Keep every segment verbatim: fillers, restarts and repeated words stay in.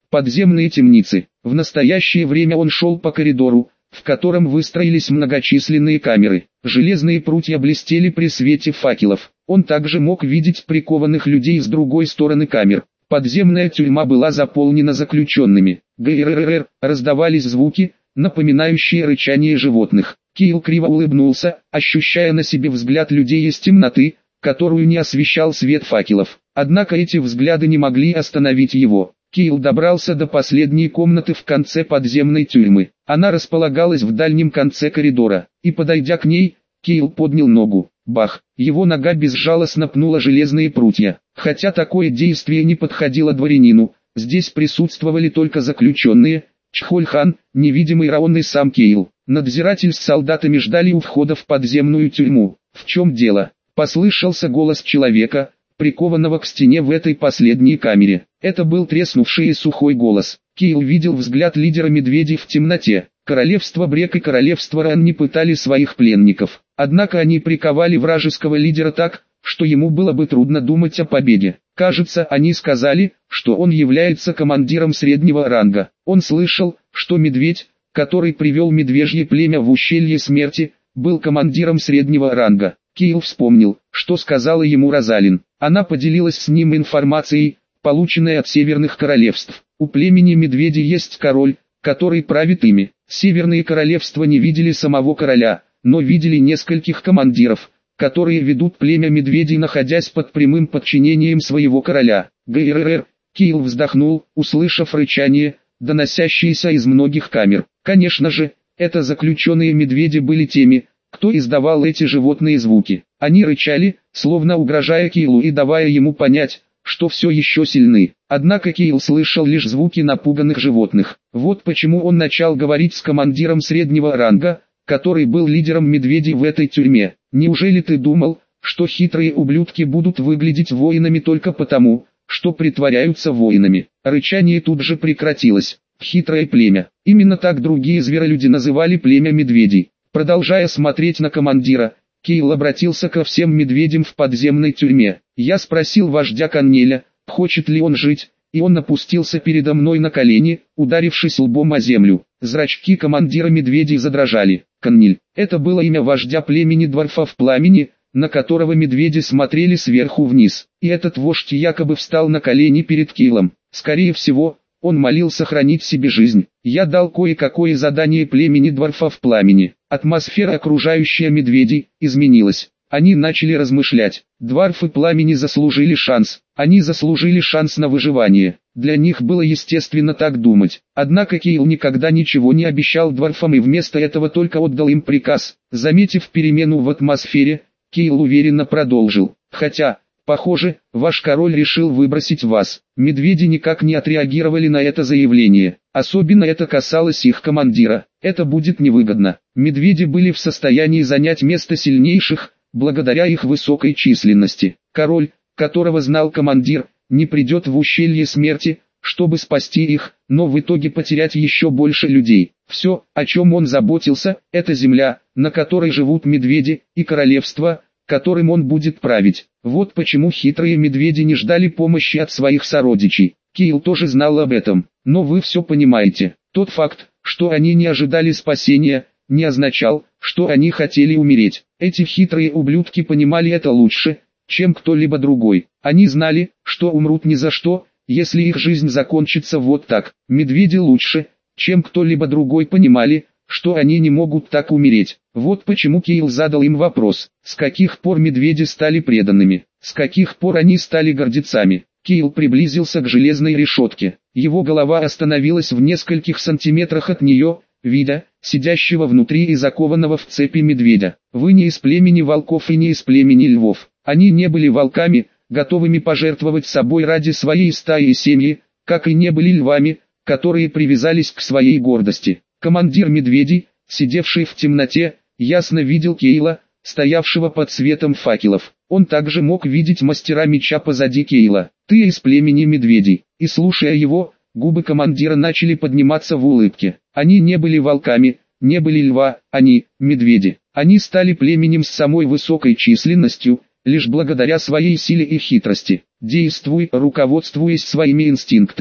Подземные темницы. В настоящее время он шел по коридору, в котором выстроились многочисленные камеры. Железные прутья блестели при свете факелов. Он также мог видеть прикованных людей с другой стороны камер. Подземная тюрьма была заполнена заключенными. Грррр, раздавались звуки, напоминающие рычание животных. Кейл криво улыбнулся, ощущая на себе взгляд людей из темноты, которую не освещал свет факелов. Однако эти взгляды не могли остановить его. Кейл добрался до последней комнаты в конце подземной тюрьмы. Она располагалась в дальнем конце коридора, и подойдя к ней, Кейл поднял ногу. Бах! Его нога безжалостно пнула железные прутья. Хотя такое действие не подходило дворянину, здесь присутствовали только заключенные, Чхоль-хан, невидимый Раон и сам Кейл. Надзиратель с солдатами ждали у входа в подземную тюрьму. «В чем дело?» — послышался голос человека, прикованного к стене в этой последней камере. Это был треснувший и сухой голос. Кейл видел взгляд лидера медведей в темноте. Королевство Брек и королевство Ран не пытали своих пленников. Однако они приковали вражеского лидера так, что ему было бы трудно думать о победе. Кажется, они сказали, что он является командиром среднего ранга. Он слышал, что медведь, который привел медвежье племя в ущелье смерти, был командиром среднего ранга. Кейл вспомнил, что сказала ему Розалин. Она поделилась с ним информацией, полученной от северных королевств. У племени медведей есть король, который правит ими. Северные королевства не видели самого короля, но видели нескольких командиров, которые ведут племя медведей, находясь под прямым подчинением своего короля. Грррр. Кейл вздохнул, услышав рычание, доносящееся из многих камер. Конечно же, это заключенные медведи были теми, кто издавал эти животные звуки. Они рычали, словно угрожая Кейлу и давая ему понять, что все еще сильны. Однако Кейл слышал лишь звуки напуганных животных. Вот почему он начал говорить с командиром среднего ранга, который был лидером медведей в этой тюрьме. «Неужели ты думал, что хитрые ублюдки будут выглядеть воинами только потому, что притворяются воинами?» Рычание тут же прекратилось. Хитрое племя. Именно так другие зверолюди называли племя медведей. Продолжая смотреть на командира, Кейл обратился ко всем медведям в подземной тюрьме. «Я спросил вождя Каннеля, хочет ли он жить, и он опустился передо мной на колени, ударившись лбом о землю». Зрачки командира медведей задрожали. Каннель. Это было имя вождя племени Дворфов Пламени, на которого медведи смотрели сверху вниз. И этот вождь якобы встал на колени перед Кейлом. Скорее всего, он молил сохранить себе жизнь. Я дал кое-какое задание племени Дворфов Пламени. Атмосфера, окружающая медведей, изменилась. Они начали размышлять. Дворфы Пламени заслужили шанс. Они заслужили шанс на выживание. Для них было естественно так думать. Однако Кейл никогда ничего не обещал дворфам и вместо этого только отдал им приказ. Заметив перемену в атмосфере, Кейл уверенно продолжил. «Хотя, похоже, ваш король решил выбросить вас». Медведи никак не отреагировали на это заявление. Особенно это касалось их командира. Это будет невыгодно. Медведи были в состоянии занять место сильнейших, благодаря их высокой численности. Король, которого знал командир, не придет в ущелье смерти, чтобы спасти их, но в итоге потерять еще больше людей. Все, о чем он заботился, это земля, на которой живут медведи, и королевство, которым он будет править. Вот почему хитрые медведи не ждали помощи от своих сородичей. Кейл тоже знал об этом, но вы все понимаете. Тот факт, что они не ожидали спасения, не означал, что они хотели умереть. Эти хитрые ублюдки понимали это лучше, чем кто-либо другой. Они знали, что умрут ни за что, если их жизнь закончится вот так. Медведи лучше, чем кто-либо другой понимали, что они не могут так умереть. Вот почему Кейл задал им вопрос: с каких пор медведи стали преданными, с каких пор они стали гордецами? Кейл приблизился к железной решетке. Его голова остановилась в нескольких сантиметрах от нее, видя сидящего внутри и закованного в цепи медведя. Вы не из племени волков и не из племени львов. Они не были волками, готовыми пожертвовать собой ради своей стаи и семьи, как и не были львами, которые привязались к своей гордости. Командир медведей, сидевший в темноте, ясно видел Кейла, стоявшего под светом факелов. Он также мог видеть мастера меча позади Кейла. «Ты из племени медведей». И слушая его, губы командира начали подниматься в улыбке. Они не были волками, не были льва, они – медведи. Они стали племенем с самой высокой численностью, лишь благодаря своей силе и хитрости. Действуй, руководствуясь своими инстинктами.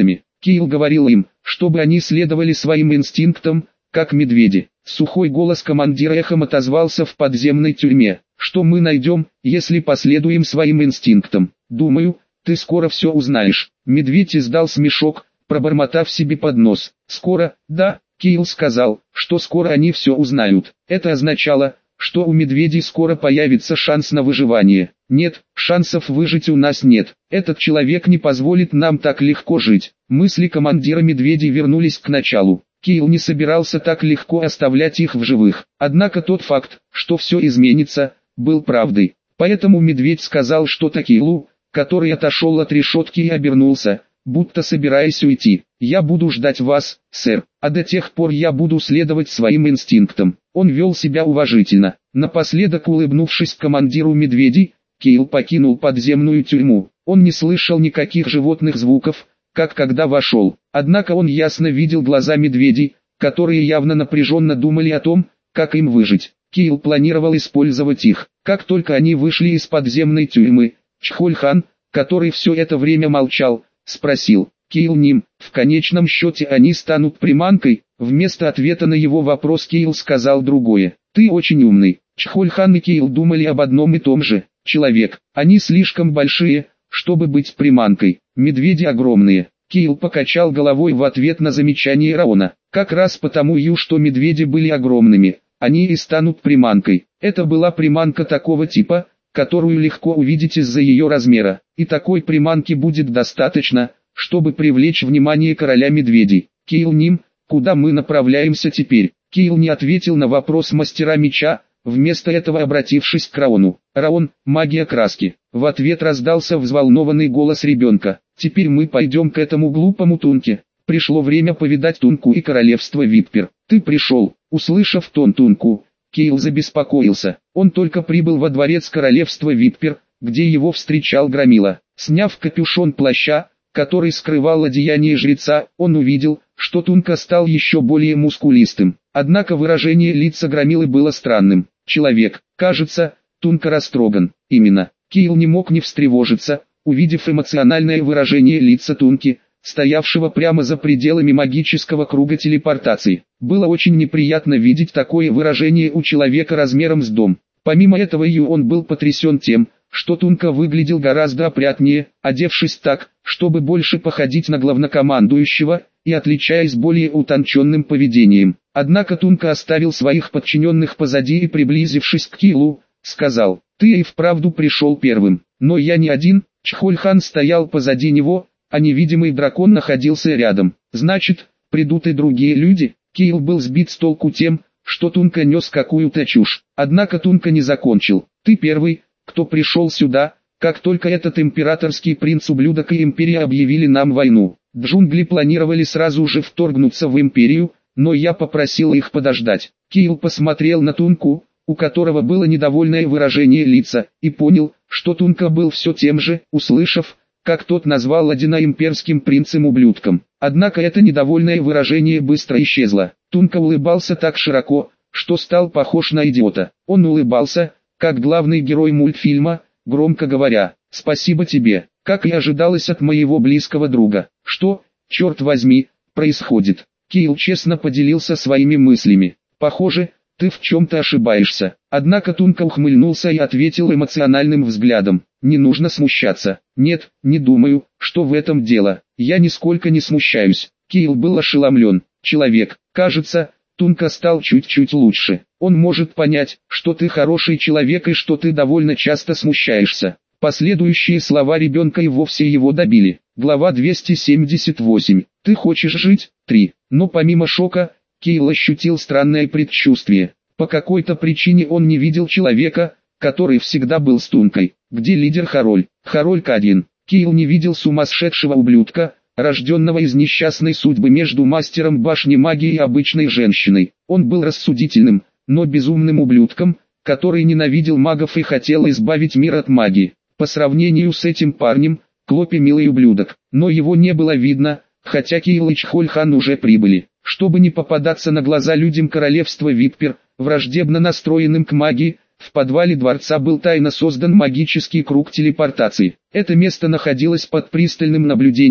Киил говорил им, чтобы они следовали своим инстинктам, как медведи. Сухой голос командира эхом отозвался в подземной тюрьме. Что мы найдем, если последуем своим инстинктам? Думаю, ты скоро все узнаешь. Медведь издал смешок, пробормотав себе под нос. Скоро, да, Киил сказал, что скоро они все узнают. Это означало, что у медведей скоро появится шанс на выживание. Нет, шансов выжить у нас нет. Этот человек не позволит нам так легко жить. Мысли командира медведей вернулись к началу. Киил не собирался так легко оставлять их в живых. Однако тот факт, что все изменится, был правдой. Поэтому медведь сказал что-то Киилу, который отошел от решетки и обернулся, будто собираясь уйти. «Я буду ждать вас, сэр, а до тех пор я буду следовать своим инстинктам». Он вел себя уважительно. Напоследок улыбнувшись командиру медведей, Киил покинул подземную тюрьму. Он не слышал никаких животных звуков, как когда вошел. Однако он ясно видел глаза медведей, которые явно напряженно думали о том, как им выжить. Киил планировал использовать их. Как только они вышли из подземной тюрьмы, Чхоль-хан, который все это время молчал, спросил: «Киил Ним, в конечном счете они станут приманкой?» Вместо ответа на его вопрос Киил сказал другое: «Ты очень умный». Чхоль-хан и Киил думали об одном и том же. Человек, они слишком большие, чтобы быть приманкой. Медведи огромные. Киил покачал головой в ответ на замечание Раона. Как раз потому, что медведи были огромными, они и станут приманкой. Это была приманка такого типа, которую легко увидеть из-за ее размера. И такой приманки будет достаточно, чтобы привлечь внимание короля медведей. «Киил Ним, куда мы направляемся теперь?» Киил не ответил на вопрос мастера меча, вместо этого обратившись к Раону. «Раон, магия краски». В ответ раздался взволнованный голос ребенка. «Теперь мы пойдем к этому глупому Тунке. Пришло время повидать Тунку и королевство Виппер». «Ты пришел». Услышав тон Тунку, Киил забеспокоился. Он только прибыл во дворец королевства Виппер, где его встречал Громила. Сняв капюшон плаща, который скрывал одеяние жреца, он увидел, что Тунка стал еще более мускулистым. Однако выражение лица Громилы было странным. «Человек, кажется, Тунка растроган». Именно. Киил не мог не встревожиться, увидев эмоциональное выражение лица Тунки, стоявшего прямо за пределами магического круга телепортации. Было очень неприятно видеть такое выражение у человека размером с дом. Помимо этого он был потрясен тем, что Тунка выглядел гораздо опрятнее, одевшись так, чтобы больше походить на главнокомандующего, и отличаясь более утонченным поведением. Однако Тунка оставил своих подчиненных позади и, приблизившись к Киилу, сказал: «Ты и вправду пришел первым, но я не один». Чхоль-хан стоял позади него, а невидимый дракон находился рядом. «Значит, придут и другие люди?» Киил был сбит с толку тем, что Тунка нес какую-то чушь. Однако Тунка не закончил. «Ты первый, кто пришел сюда, как только этот императорский принц-ублюдок и империя объявили нам войну. Джунгли планировали сразу же вторгнуться в империю, но я попросил их подождать». Киил посмотрел на Тунку, у которого было недовольное выражение лица, и понял, что Тунка был все тем же, услышав, как тот назвал Ладина имперским принцем-ублюдком. Однако это недовольное выражение быстро исчезло. Тунка улыбался так широко, что стал похож на идиота. Он улыбался, как главный герой мультфильма, громко говоря: «Спасибо тебе, как и ожидалось от моего близкого друга». Что, черт возьми, происходит? Киил честно поделился своими мыслями. «Похоже, ты в чем-то ошибаешься». Однако Тунка ухмыльнулся и ответил эмоциональным взглядом: «Не нужно смущаться». «Нет, не думаю, что в этом дело. Я нисколько не смущаюсь». Киил был ошеломлен. «Человек, кажется, Тунка стал чуть-чуть лучше. Он может понять, что ты хороший человек и что ты довольно часто смущаешься». Последующие слова ребенка и вовсе его добили. Глава двести семьдесят восемь. «Ты хочешь жить?» три. Но помимо шока, Киил ощутил странное предчувствие. По какой-то причине он не видел человека, который всегда был с Тункой. Где лидер Хароль? Хароль Кадин. Киил не видел сумасшедшего ублюдка, рожденного из несчастной судьбы между мастером башни магии и обычной женщиной. Он был рассудительным, но безумным ублюдком, который ненавидел магов и хотел избавить мир от магии. По сравнению с этим парнем, Клопи милый ублюдок, но его не было видно, хотя Киил и Чхоль-хан уже прибыли. Чтобы не попадаться на глаза людям королевства Виппер, враждебно настроенным к магии, в подвале дворца был тайно создан магический круг телепортации. Это место находилось под пристальным наблюдением,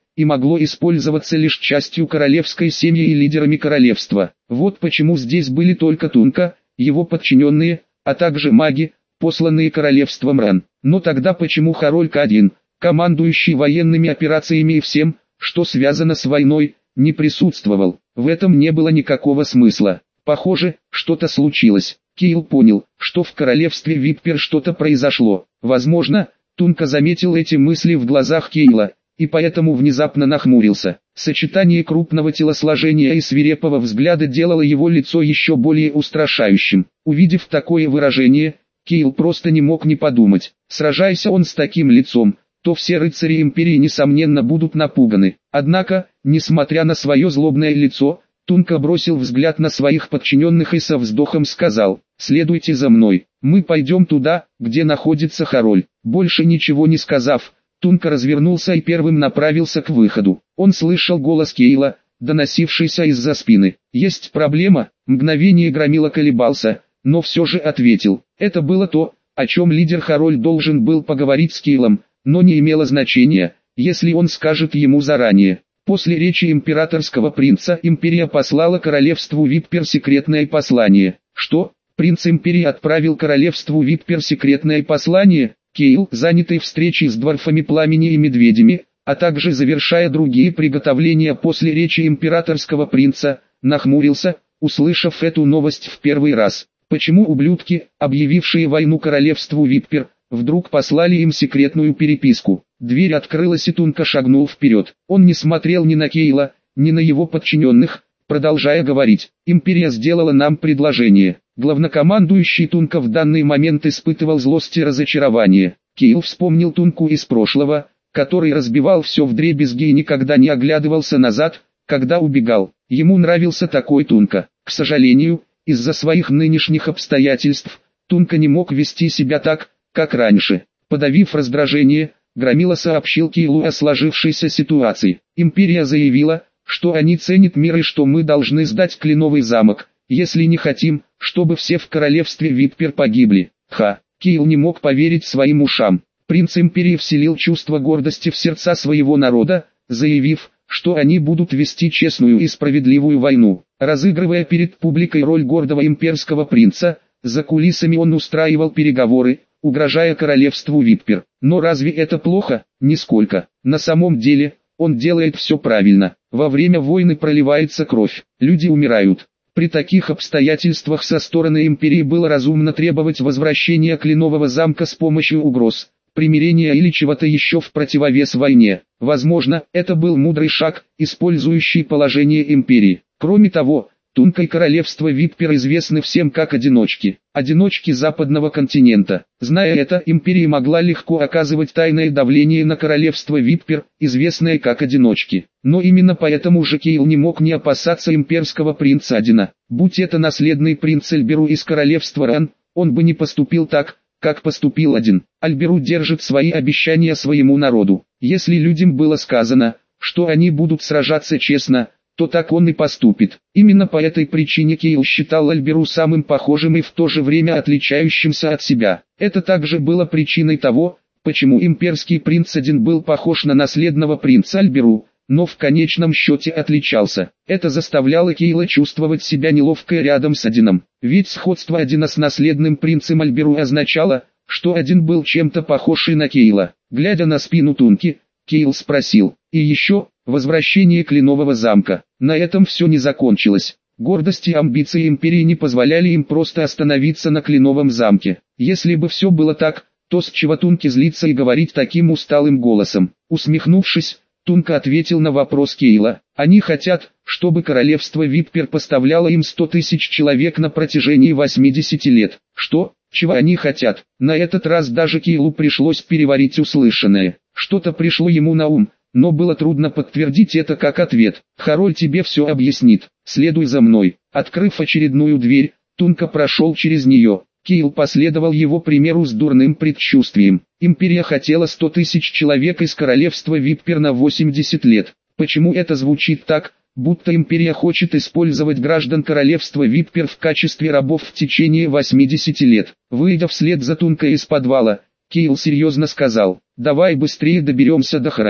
и могло использоваться лишь частью королевской семьи и лидерами королевства. Вот почему здесь были только Тунка, его подчиненные, а также маги, посланные королевством Ран. Но тогда почему Харольд один, командующий военными операциями и всем, что связано с войной, не присутствовал? В этом не было никакого смысла. Похоже, что-то случилось. Кейл понял, что в королевстве Виппер что-то произошло. Возможно, Тунка заметил эти мысли в глазах Кейла, и поэтому внезапно нахмурился. Сочетание крупного телосложения и свирепого взгляда делало его лицо еще более устрашающим. Увидев такое выражение, Кейл просто не мог не подумать. Сражаясь он с таким лицом, то все рыцари империи несомненно будут напуганы. Однако, несмотря на свое злобное лицо, Тунка бросил взгляд на своих подчиненных и со вздохом сказал: «Следуйте за мной, мы пойдем туда, где находится Харольд». Больше ничего не сказав, Тунка развернулся и первым направился к выходу. Он слышал голос Кейла, доносившийся из-за спины. «Есть проблема?» Мгновение Громила колебался, но все же ответил. Это было то, о чем лидер Харольд должен был поговорить с Кейлом, но не имело значения, если он скажет ему заранее. После речи императорского принца империя послала королевству Виппер секретное послание. Что? Принц империи отправил королевству Виппер секретное послание? Кейл, занятый встречей с дворфами Пламени и Медведями, а также завершая другие приготовления после речи императорского принца, нахмурился, услышав эту новость в первый раз. Почему ублюдки, объявившие войну королевству Виппер, вдруг послали им секретную переписку? Дверь открылась и Тунка шагнул вперед. Он не смотрел ни на Кейла, ни на его подчиненных, продолжая говорить: «Империя сделала нам предложение». Главнокомандующий Тунка в данный момент испытывал злость и разочарование. Кейл вспомнил Тунку из прошлого, который разбивал все вдребезги и никогда не оглядывался назад, когда убегал. Ему нравился такой Тунка. К сожалению, из-за своих нынешних обстоятельств, Тунка не мог вести себя так, как раньше. Подавив раздражение, Громила сообщил Кейлу о сложившейся ситуации. Империя заявила, что они ценят мир и что мы должны сдать Кленовый замок, если не хотим, чтобы все в королевстве Виппер погибли. Ха! Кейл не мог поверить своим ушам. Принц империи вселил чувство гордости в сердца своего народа, заявив, что они будут вести честную и справедливую войну. Разыгрывая перед публикой роль гордого имперского принца, за кулисами он устраивал переговоры, угрожая королевству Виппер. Но разве это плохо? Нисколько. На самом деле, он делает все правильно. Во время войны проливается кровь, люди умирают. При таких обстоятельствах со стороны империи было разумно требовать возвращения Кленового замка с помощью угроз, примирения или чего-то еще в противовес войне. Возможно, это был мудрый шаг, использующий положение империи. Кроме того, Тунка и королевство Виппер известны всем как одиночки, одиночки западного континента. Зная это, империя могла легко оказывать тайное давление на королевство Виппер, известное как одиночки. Но именно поэтому же Кейл не мог не опасаться имперского принца Адина. Будь это наследный принц Альберу из королевства Ран, он бы не поступил так, как поступил Один. Альберу держит свои обещания своему народу. Если людям было сказано, что они будут сражаться честно, то так он и поступит. Именно по этой причине Кейл считал Альберу самым похожим и в то же время отличающимся от себя. Это также было причиной того, почему имперский принц Один был похож на наследного принца Альберу, но в конечном счете отличался. Это заставляло Кейла чувствовать себя неловко рядом с Одином. Ведь сходство Одина с наследным принцем Альберу означало, что Один был чем-то похож и на Кейла. Глядя на спину Тунки, Кейл спросил: «И еще, возвращение Кленового замка». На этом все не закончилось. Гордость и амбиции империи не позволяли им просто остановиться на Кленовом замке. Если бы все было так, то с чего Тунке злиться и говорить таким усталым голосом? Усмехнувшись, Тунка ответил на вопрос Кейла: «Они хотят, чтобы королевство Виппер поставляло им сто тысяч человек на протяжении восьмидесяти лет». «Что? Чего они хотят?» На этот раз даже Кейлу пришлось переварить услышанное. Что-то пришло ему на ум, но было трудно подтвердить это как ответ. «Харольд тебе все объяснит, следуй за мной». Открыв очередную дверь, Тунка прошел через нее. Кейл последовал его примеру с дурным предчувствием. Империя хотела сто тысяч человек из королевства Виппер на восемьдесят лет. Почему это звучит так, будто империя хочет использовать граждан королевства Виппер в качестве рабов в течение восьмидесяти лет? Выйдя вслед за Тункой из подвала, Кейл серьезно сказал: «Давай быстрее доберемся до Хороля».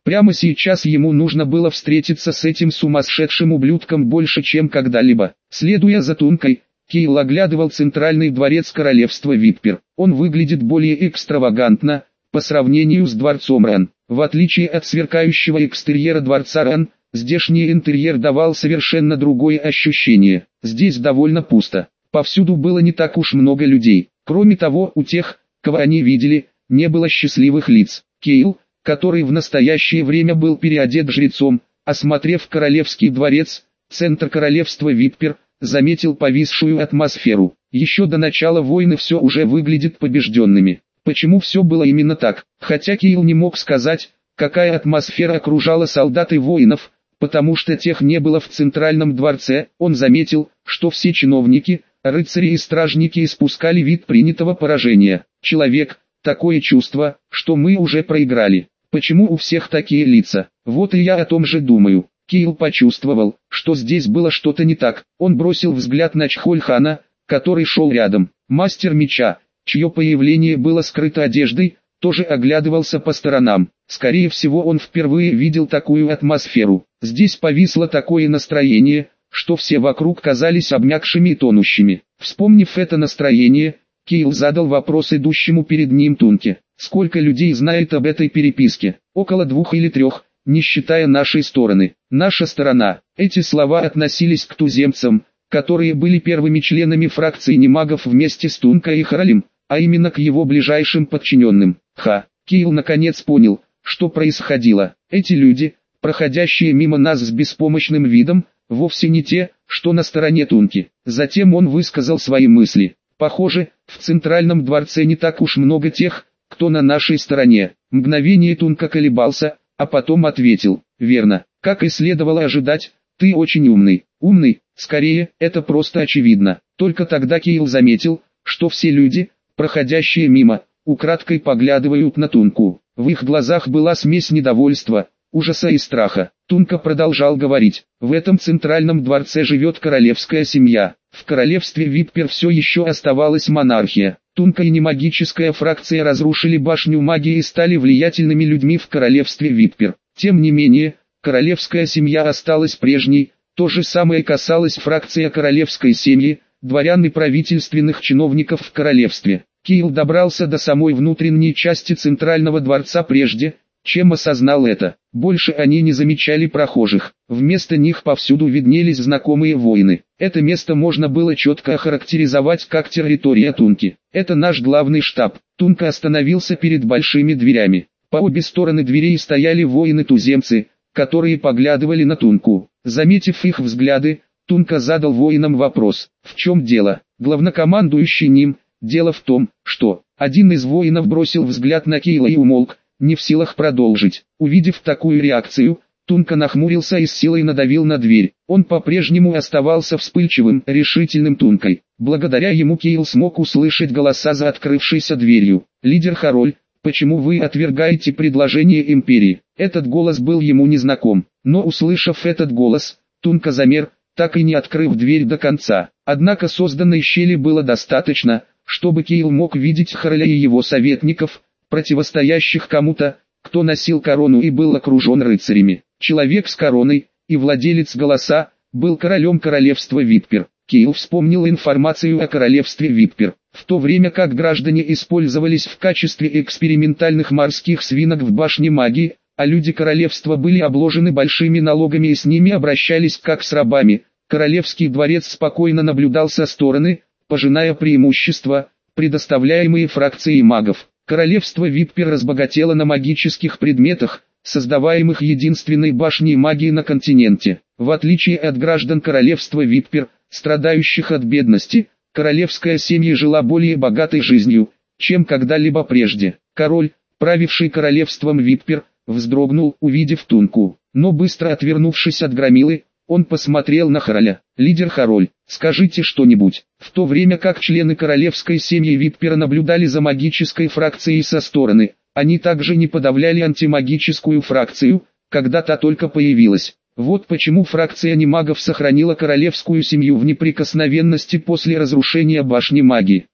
Прямо сейчас ему нужно было встретиться с этим сумасшедшим ублюдком больше, чем когда-либо. Следуя за Тункой, Кейл оглядывал центральный дворец королевства Виппер. Он выглядит более экстравагантно, по сравнению с дворцом Рен. В отличие от сверкающего экстерьера дворца Рен, здешний интерьер давал совершенно другое ощущение. Здесь довольно пусто. Повсюду было не так уж много людей. Кроме того, у тех, кого они видели, не было счастливых лиц. Кейл, который в настоящее время был переодет жрецом, осмотрев королевский дворец, центр королевства Виппер, заметил повисшую атмосферу. Еще до начала войны все уже выглядит побежденными. Почему все было именно так? Хотя Кейл не мог сказать, какая атмосфера окружала солдат и воинов, потому что тех не было в центральном дворце, он заметил, что все чиновники, рыцари и стражники испускали вид принятого поражения. Человек, такое чувство, что мы уже проиграли. Почему у всех такие лица? Вот и я о том же думаю. Кейл почувствовал, что здесь было что-то не так. Он бросил взгляд на Чхольхана, который шел рядом. Мастер меча, чье появление было скрыто одеждой, тоже оглядывался по сторонам. Скорее всего, он впервые видел такую атмосферу. Здесь повисло такое настроение, что все вокруг казались обмякшими и тонущими. Вспомнив это настроение, Кейл задал вопрос идущему перед ним Тунке. Сколько людей знает об этой переписке? Около двух или трех, не считая нашей стороны. Наша сторона. Эти слова относились к туземцам, которые были первыми членами фракции немагов вместе с Тункой и Харалем, а именно к его ближайшим подчиненным. Ха. Кейл наконец понял, что происходило. Эти люди, проходящие мимо нас с беспомощным видом, вовсе не те, что на стороне Тунки. Затем он высказал свои мысли. Похоже, в центральном дворце не так уж много тех, кто на нашей стороне. Мгновение Тунка колебался, а потом ответил: верно, как и следовало ожидать, ты очень умный. Умный, скорее, это просто очевидно. Только тогда Кейл заметил, что все люди, проходящие мимо, украдкой поглядывают на Тунку. В их глазах была смесь недовольства, ужаса и страха. Тунка продолжал говорить: в этом центральном дворце живет королевская семья. В королевстве Виппер все еще оставалась монархия. Тунка и немагическая фракция разрушили башню магии и стали влиятельными людьми в королевстве Виппер. Тем не менее, королевская семья осталась прежней. То же самое касалось фракции королевской семьи, дворян и правительственных чиновников в королевстве. Кейл добрался до самой внутренней части центрального дворца прежде, чем осознал это. Больше они не замечали прохожих. Вместо них повсюду виднелись знакомые воины. Это место можно было четко охарактеризовать как территория Тунки. Это наш главный штаб. Тунка остановился перед большими дверями. По обе стороны дверей стояли воины-туземцы, которые поглядывали на Тунку. Заметив их взгляды, Тунка задал воинам вопрос: в чем дело? Главнокомандующий ним: дело в том, что... Один из воинов бросил взгляд на Кейла и умолк, не в силах продолжить. Увидев такую реакцию, Тунка нахмурился и с силой надавил на дверь. Он по-прежнему оставался вспыльчивым, решительным Тункой. Благодаря ему Кейл смог услышать голоса за открывшейся дверью. «Лидер Хароль, почему вы отвергаете предложение Империи?» Этот голос был ему незнаком. Но услышав этот голос, Тунка замер, так и не открыв дверь до конца. Однако созданной щели было достаточно, чтобы Кейл мог видеть Хароля и его советников, противостоящих кому-то, кто носил корону и был окружен рыцарями. Человек с короной и владелец голоса был королем королевства Виппер. Кейл вспомнил информацию о королевстве Виппер. В то время как граждане использовались в качестве экспериментальных морских свинок в башне магии, а люди королевства были обложены большими налогами и с ними обращались как с рабами, королевский дворец спокойно наблюдал со стороны, пожиная преимущества, предоставляемые фракцией магов. Королевство Виппер разбогатело на магических предметах, создаваемых единственной башней магии на континенте. В отличие от граждан королевства Виппер, страдающих от бедности, королевская семья жила более богатой жизнью, чем когда-либо прежде. Король, правивший королевством Виппер, вздрогнул, увидев Тунку, но быстро отвернувшись от громилы, он посмотрел на Хароля. «Лидер Хароль, скажите что-нибудь». В то время как члены королевской семьи Виппера наблюдали за магической фракцией со стороны, они также не подавляли антимагическую фракцию, когда та только появилась. Вот почему фракция немагов сохранила королевскую семью в неприкосновенности после разрушения башни магии.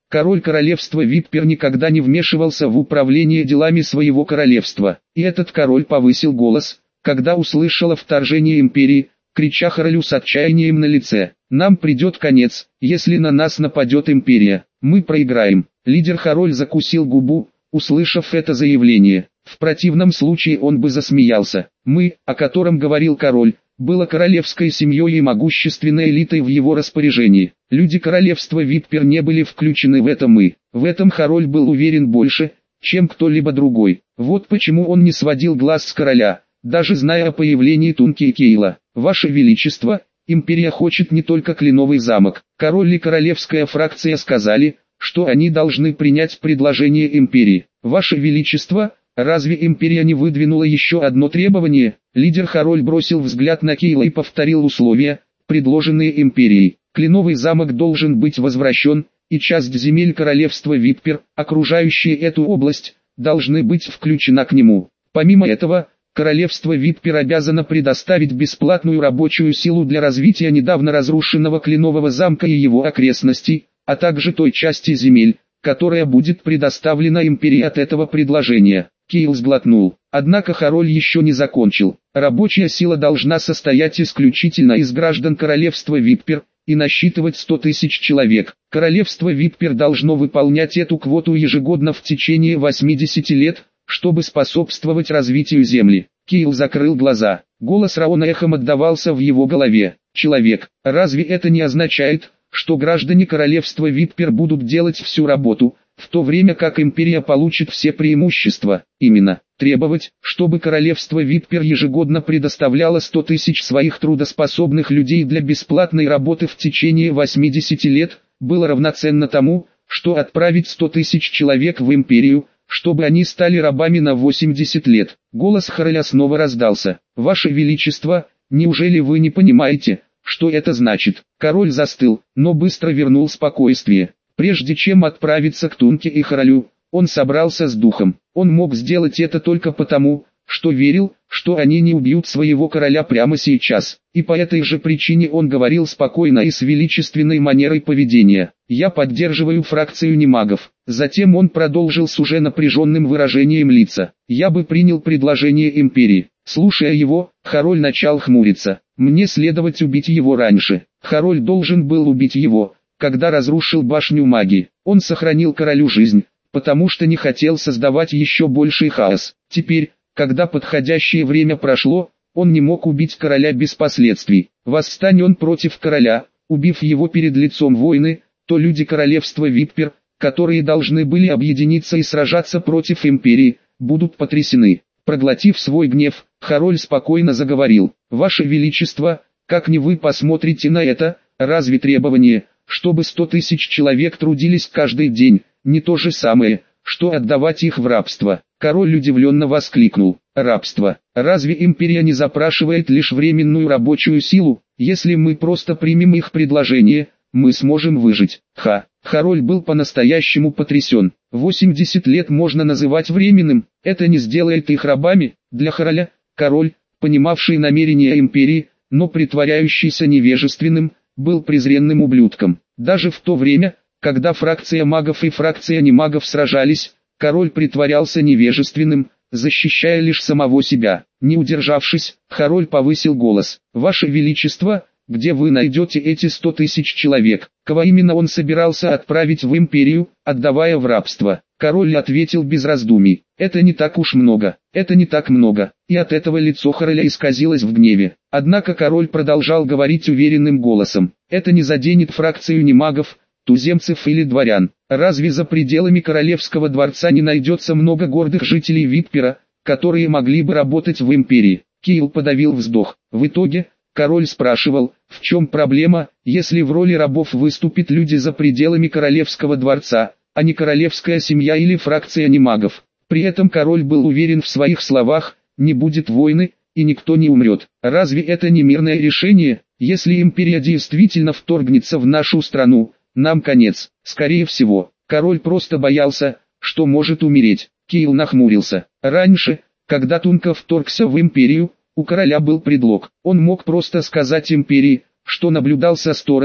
Король королевства Виппер никогда не вмешивался в управление делами своего королевства. И этот король повысил голос, когда услышал о вторжении империи, крича королю с отчаянием на лице: «Нам придет конец, если на нас нападет империя. Мы проиграем». Лидер-король закусил губу, услышав это заявление. В противном случае он бы засмеялся. «Мы», о котором говорил король, было королевской семьей и могущественной элитой в его распоряжении. Люди королевства Виппер не были включены в это «мы». В этом король был уверен больше, чем кто-либо другой. Вот почему он не сводил глаз с короля, даже зная о появлении Тунки и Кейла. «Ваше Величество, империя хочет не только Кленовый замок». Король и королевская фракция сказали, что они должны принять предложение империи. «Ваше Величество, разве империя не выдвинула еще одно требование?» Лидер-король бросил взгляд на Кейла и повторил условия, предложенные империей. «Кленовый замок должен быть возвращен, и часть земель королевства Виппер, окружающие эту область, должны быть включена к нему. Помимо этого, королевство Виппер обязано предоставить бесплатную рабочую силу для развития недавно разрушенного Кленового замка и его окрестностей, а также той части земель, которая будет предоставлена империи от этого предложения». Кейл сглотнул. Однако король еще не закончил. «Рабочая сила должна состоять исключительно из граждан королевства Виппер и насчитывать сто тысяч человек. Королевство Виппер должно выполнять эту квоту ежегодно в течение восьмидесяти лет, чтобы способствовать развитию земли». Кейл закрыл глаза. Голос Раона эхом отдавался в его голове. «Человек, разве это не означает, что граждане королевства Виппер будут делать всю работу, в то время как империя получит все преимущества? Именно. Требовать, чтобы королевство Виппер ежегодно предоставляло сто тысяч своих трудоспособных людей для бесплатной работы в течение восьмидесяти лет, было равноценно тому, что отправить сто тысяч человек в империю, чтобы они стали рабами на восемьдесят лет». Голос короля снова раздался. «Ваше Величество, неужели вы не понимаете, что это значит?» Король застыл, но быстро вернул спокойствие. Прежде чем отправиться к Тунке и королю, он собрался с духом. Он мог сделать это только потому, что верил, что они не убьют своего короля прямо сейчас. И по этой же причине он говорил спокойно и с величественной манерой поведения. «Я поддерживаю фракцию немагов». Затем он продолжил с уже напряженным выражением лица. «Я бы принял предложение империи». Слушая его, король начал хмуриться. «Мне следовать убить его раньше». Король должен был убить его, когда разрушил башню магии. Он сохранил королю жизнь, потому что не хотел создавать еще больший хаос. Теперь, когда подходящее время прошло, он не мог убить короля без последствий. Восстань он против короля, убив его перед лицом войны, то люди королевства Виппер, которые должны были объединиться и сражаться против империи, будут потрясены. Проглотив свой гнев, король спокойно заговорил. «Ваше Величество, как не вы посмотрите на это, разве требование, чтобы сто тысяч человек трудились каждый день, не то же самое, что отдавать их в рабство?» Король удивленно воскликнул. «Рабство? Разве империя не запрашивает лишь временную рабочую силу? Если мы просто примем их предложение, мы сможем выжить». Ха! Король был по-настоящему потрясен. восемьдесят лет можно называть временным, это не сделает их рабами. Для короля, король, понимавший намерения империи, но притворяющийся невежественным, был презренным ублюдком. Даже в то время, когда фракция магов и фракция немагов сражались, король притворялся невежественным, защищая лишь самого себя. Не удержавшись, король повысил голос. «Ваше Величество, где вы найдете эти сто тысяч человек?» Кого именно он собирался отправить в империю, отдавая в рабство? Король ответил без раздумий. «Это не так уж много, это не так много». И от этого лицо короля исказилось в гневе. Однако король продолжал говорить уверенным голосом. «Это не заденет фракцию немагов, туземцев или дворян. Разве за пределами королевского дворца не найдется много гордых жителей Виппера, которые могли бы работать в империи?» Кейл подавил вздох. В итоге, король спрашивал, в чем проблема, если в роли рабов выступят люди за пределами королевского дворца, а не королевская семья или фракция немагов. При этом король был уверен в своих словах, не будет войны, и никто не умрет. Разве это не мирное решение? Если империя действительно вторгнется в нашу страну, нам конец. Скорее всего, король просто боялся, что может умереть. Кейл нахмурился. Раньше, когда Тунка вторгся в империю, у короля был предлог. Он мог просто сказать империи, что наблюдал со стороны,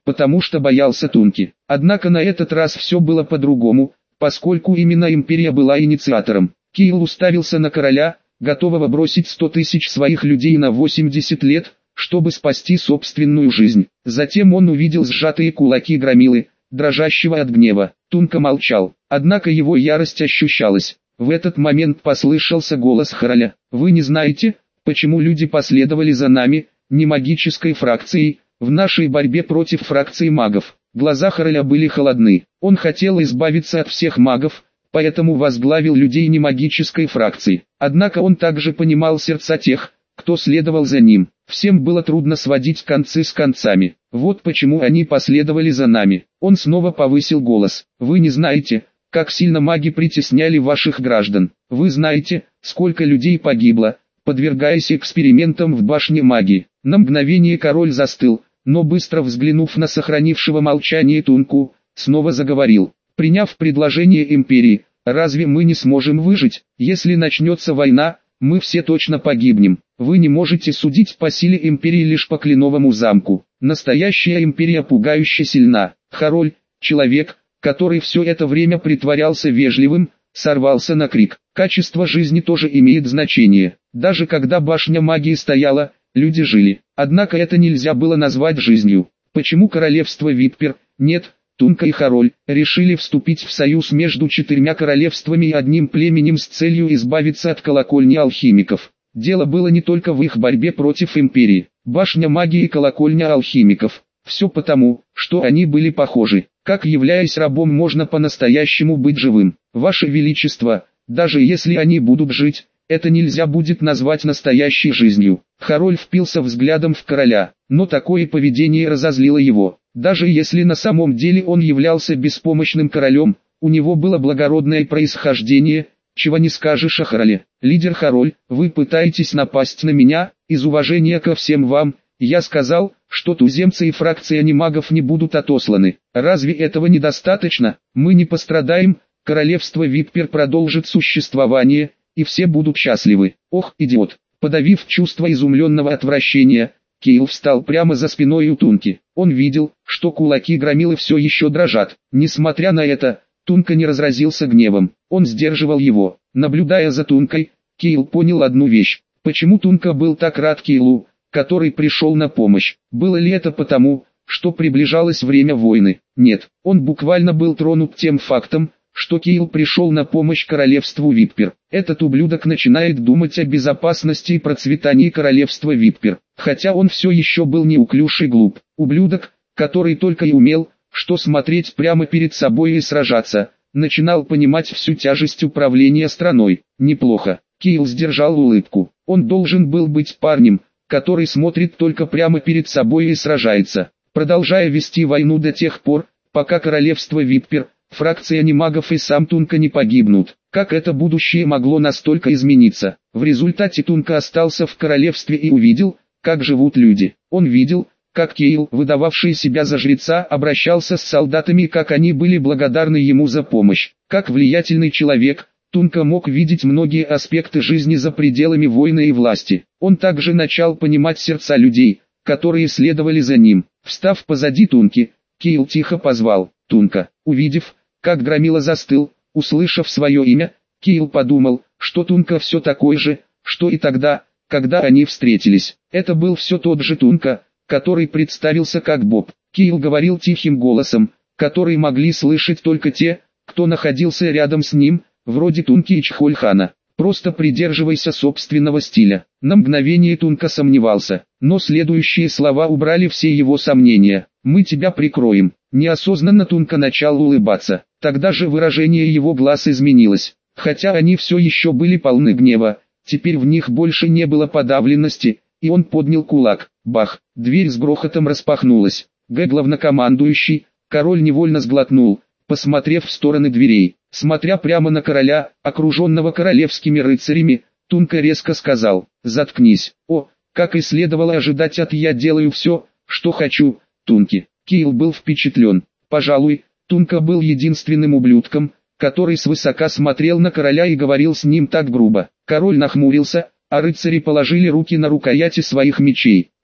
потому что боялся Тунки. Однако на этот раз все было по-другому, поскольку именно империя была инициатором. Киил уставился на короля, готового бросить сто тысяч своих людей на восемьдесят лет, чтобы спасти собственную жизнь. Затем он увидел сжатые кулаки Громилы, дрожащего от гнева. Тунка молчал, однако его ярость ощущалась. В этот момент послышался голос Хороля. «Вы не знаете, почему люди последовали за нами, не магической фракцией, в нашей борьбе против фракции магов?» Глаза Хороля были холодны. Он хотел избавиться от всех магов, поэтому возглавил людей немагической фракции. Однако он также понимал сердца тех, кто следовал за ним. Всем было трудно сводить концы с концами. Вот почему они последовали за нами. Он снова повысил голос. «Вы не знаете, как сильно маги притесняли ваших граждан. Вы знаете, сколько людей погибло, подвергаясь экспериментам в башне магии». На мгновение король застыл, но быстро взглянув на сохранившего молчание Тунку, снова заговорил. «Приняв предложение империи, разве мы не сможем выжить? Если начнется война, мы все точно погибнем. Вы не можете судить по силе империи лишь по Кленовому замку. Настоящая империя пугающе сильна». Король, человек, который все это время притворялся вежливым, сорвался на крик. Качество жизни тоже имеет значение. Даже когда башня магии стояла, люди жили. Однако это нельзя было назвать жизнью. Почему королевство Виппер, нет, Тунка и Король, решили вступить в союз между четырьмя королевствами и одним племенем с целью избавиться от колокольни алхимиков? Дело было не только в их борьбе против империи. Башня магии и колокольня алхимиков. Все потому, что они были похожи. Как, являясь рабом, можно по-настоящему быть живым? Ваше Величество, даже если они будут жить, это нельзя будет назвать настоящей жизнью. Король впился взглядом в короля, но такое поведение разозлило его. Даже если на самом деле он являлся беспомощным королем, у него было благородное происхождение, чего не скажешь о короле. Лидер Король, вы пытаетесь напасть на меня, из уважения ко всем вам, я сказал, что туземцы и фракция немагов не будут отосланы. Разве этого недостаточно? Мы не пострадаем, королевство Виппер продолжит существование, и все будут счастливы. Ох, идиот! Подавив чувство изумленного отвращения, Киил встал прямо за спиной у Тунки. Он видел, что кулаки Громилы все еще дрожат. Несмотря на это, Тунка не разразился гневом. Он сдерживал его. Наблюдая за Тункой, Киил понял одну вещь. Почему Тунка был так рад Киилу, который пришел на помощь? Было ли это потому, что приближалось время войны? Нет, он буквально был тронут тем фактом, что Киил пришел на помощь королевству Виппер. Этот ублюдок начинает думать о безопасности и процветании королевства Виппер. Хотя он все еще был неуклюж и глуп. Ублюдок, который только и умел, что смотреть прямо перед собой и сражаться, начинал понимать всю тяжесть управления страной. Неплохо. Киил сдержал улыбку. Он должен был быть парнем, который смотрит только прямо перед собой и сражается, продолжая вести войну до тех пор, пока королевство Виппер, фракция немагов и сам Тунка не погибнут. Как это будущее могло настолько измениться? В результате Тунка остался в королевстве и увидел, как живут люди. Он видел, как Киил, выдававший себя за жреца, обращался с солдатами и как они были благодарны ему за помощь. Как влиятельный человек, Тунка мог видеть многие аспекты жизни за пределами войны и власти. Он также начал понимать сердца людей, которые следовали за ним. Встав позади Тунки, Киил тихо позвал: «Тунка». Увидев, как Громила застыл, услышав свое имя, Киил подумал, что Тунка все такой же, что и тогда, когда они встретились. Это был все тот же Тунка, который представился как Боб. Киил говорил тихим голосом, который могли слышать только те, кто находился рядом с ним, вроде Тунки и Чхольхана. «Просто придерживайся собственного стиля». На мгновение Тунка сомневался, но следующие слова убрали все его сомнения. «Мы тебя прикроем». Неосознанно Тунка начал улыбаться. Тогда же выражение его глаз изменилось. Хотя они все еще были полны гнева, теперь в них больше не было подавленности, и он поднял кулак. Бах! Дверь с грохотом распахнулась. Г. Главнокомандующий, король невольно сглотнул, посмотрев в стороны дверей. Смотря прямо на короля, окруженного королевскими рыцарями, Тунка резко сказал: «Заткнись». О, как и следовало ожидать от «я делаю все, что хочу» Тунки. Киил был впечатлен. Пожалуй, Тунка был единственным ублюдком, который свысока смотрел на короля и говорил с ним так грубо. Король нахмурился, а рыцари положили руки на рукояти своих мечей.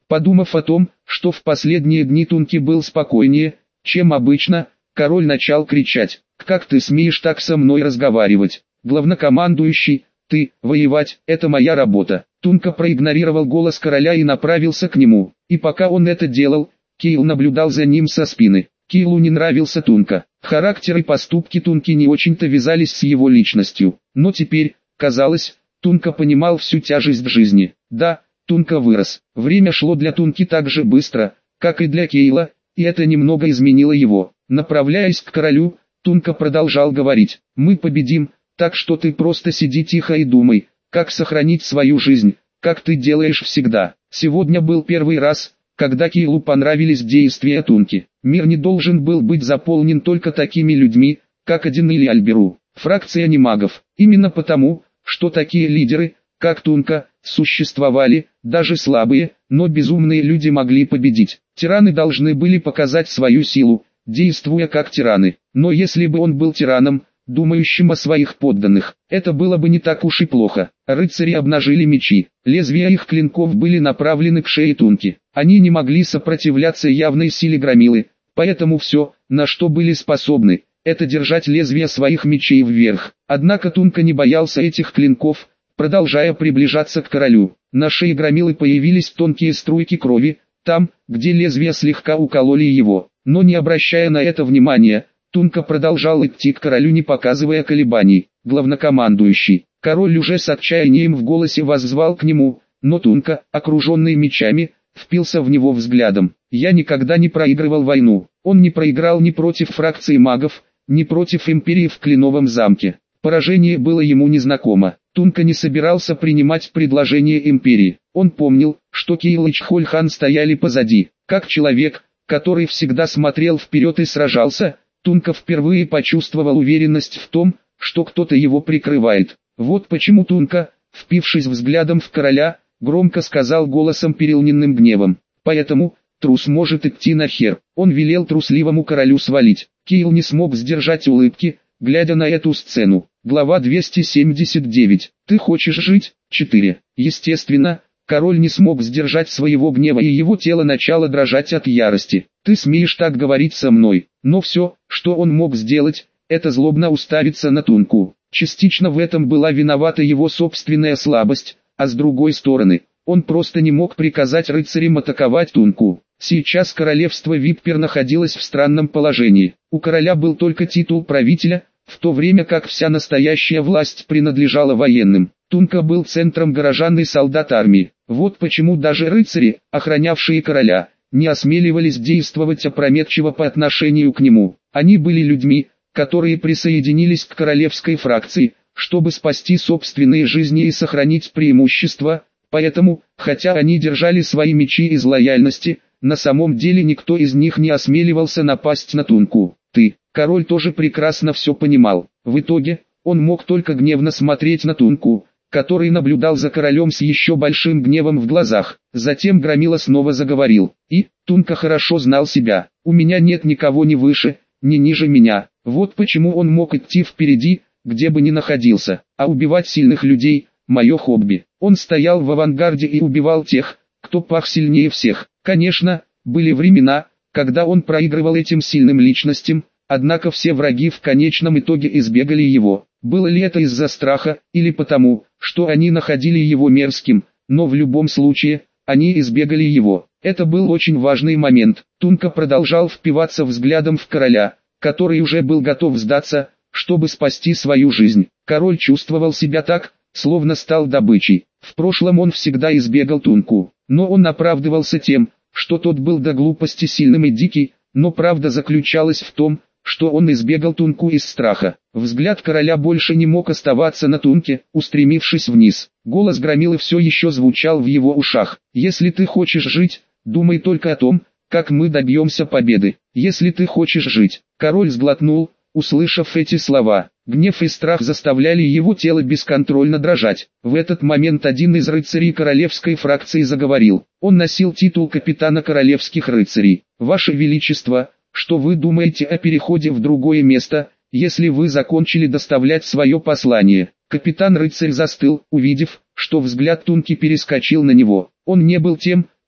Подумав о том, что в последние дни Тунки был спокойнее, чем обычно, король начал кричать: «Как ты смеешь так со мной разговаривать? Главнокомандующий, ты, воевать, это моя работа». Тунка проигнорировал голос короля и направился к нему, и пока он это делал, Кейл наблюдал за ним со спины. Кейлу не нравился Тунка. Характер и поступки Тунки не очень-то вязались с его личностью, но теперь, казалось, Тунка понимал всю тяжесть жизни. Да, Тунка вырос. Время шло для Тунки так же быстро, как и для Кейла, и это немного изменило его. Направляясь к королю, Тунка продолжал говорить: «Мы победим, так что ты просто сиди тихо и думай, как сохранить свою жизнь, как ты делаешь всегда». Сегодня был первый раз, когда Кейлу понравились действия Тунки. Мир не должен был быть заполнен только такими людьми, как Один или Альберу, фракция немагов. Именно потому, что такие лидеры, как Тунка, существовали, даже слабые, но безумные люди могли победить. Тираны должны были показать свою силу, действуя как тираны. Но если бы он был тираном, думающим о своих подданных, это было бы не так уж и плохо. Рыцари обнажили мечи, лезвия их клинков были направлены к шее Тунки. Они не могли сопротивляться явной силе громилы, поэтому все, на что были способны, это держать лезвия своих мечей вверх. Однако Тунка не боялся этих клинков, продолжая приближаться к королю. На шее громилы появились тонкие струйки крови, там, где лезвия слегка укололи его. Но не обращая на это внимания, Тунка продолжал идти к королю, не показывая колебаний. «Главнокомандующий». Король уже с отчаянием в голосе воззвал к нему, но Тунка, окруженный мечами, впился в него взглядом. «Я никогда не проигрывал войну». Он не проиграл ни против фракции магов, ни против империи в Кленовом замке. Поражение было ему незнакомо. Тунка не собирался принимать предложение империи. Он помнил, что Кейл и Чхольхан стояли позади. Как человек, который всегда смотрел вперед и сражался, Тунка впервые почувствовал уверенность в том, что кто-то его прикрывает. Вот почему Тунка, впившись взглядом в короля, громко сказал голосом, переполненным гневом: «Поэтому, трус может идти нахер». Он велел трусливому королю свалить. Кейл не смог сдержать улыбки, глядя на эту сцену. Глава двести семьдесят девять. «Ты хочешь жить?» четыре. Естественно, король не смог сдержать своего гнева, и его тело начало дрожать от ярости. «Ты смеешь так говорить со мной?» Но все, что он мог сделать, это злобно уставиться на Тунку. Частично в этом была виновата его собственная слабость, а с другой стороны, он просто не мог приказать рыцарям атаковать Тунку. Сейчас королевство Виппер находилось в странном положении. У короля был только титул правителя, в то время как вся настоящая власть принадлежала военным. Тунка был центром горожан и солдат армии. Вот почему даже рыцари, охранявшие короля, не осмеливались действовать опрометчиво по отношению к нему. Они были людьми, которые присоединились к королевской фракции, чтобы спасти собственные жизни и сохранить преимущество, поэтому, хотя они держали свои мечи из лояльности, на самом деле никто из них не осмеливался напасть на Тунку. «Ты». Король тоже прекрасно все понимал. В итоге, он мог только гневно смотреть на Тунку, который наблюдал за королем с еще большим гневом в глазах. Затем Громила снова заговорил. И, Тунка хорошо знал себя. «У меня нет никого ни выше, ни ниже меня». Вот почему он мог идти впереди, где бы ни находился. А убивать сильных людей – мое хобби. Он стоял в авангарде и убивал тех, кто пах сильнее всех. Конечно, были времена, когда он проигрывал этим сильным личностям, однако все враги в конечном итоге избегали его. Было ли это из-за страха, или потому, что они находили его мерзким, но в любом случае, они избегали его. Это был очень важный момент. Тунка продолжал впиваться взглядом в короля, который уже был готов сдаться, чтобы спасти свою жизнь. Король чувствовал себя так, словно стал добычей. В прошлом он всегда избегал Тунку, но он оправдывался тем, что тот был до глупости сильным и дикий, но правда заключалась в том, что он избегал Тунку из страха. Взгляд короля больше не мог оставаться на Тунке, устремившись вниз. Голос Громилы все еще звучал в его ушах. «Если ты хочешь жить, думай только о том, как мы добьемся победы. Если ты хочешь жить». Король сглотнул, услышав эти слова. Гнев и страх заставляли его тело бесконтрольно дрожать. В этот момент один из рыцарей королевской фракции заговорил. Он носил титул капитана королевских рыцарей. «Ваше Величество, что вы думаете о переходе в другое место, если вы закончили доставлять свое послание?» Капитан-рыцарь застыл, увидев, что взгляд Тунки перескочил на него. Он не был тем,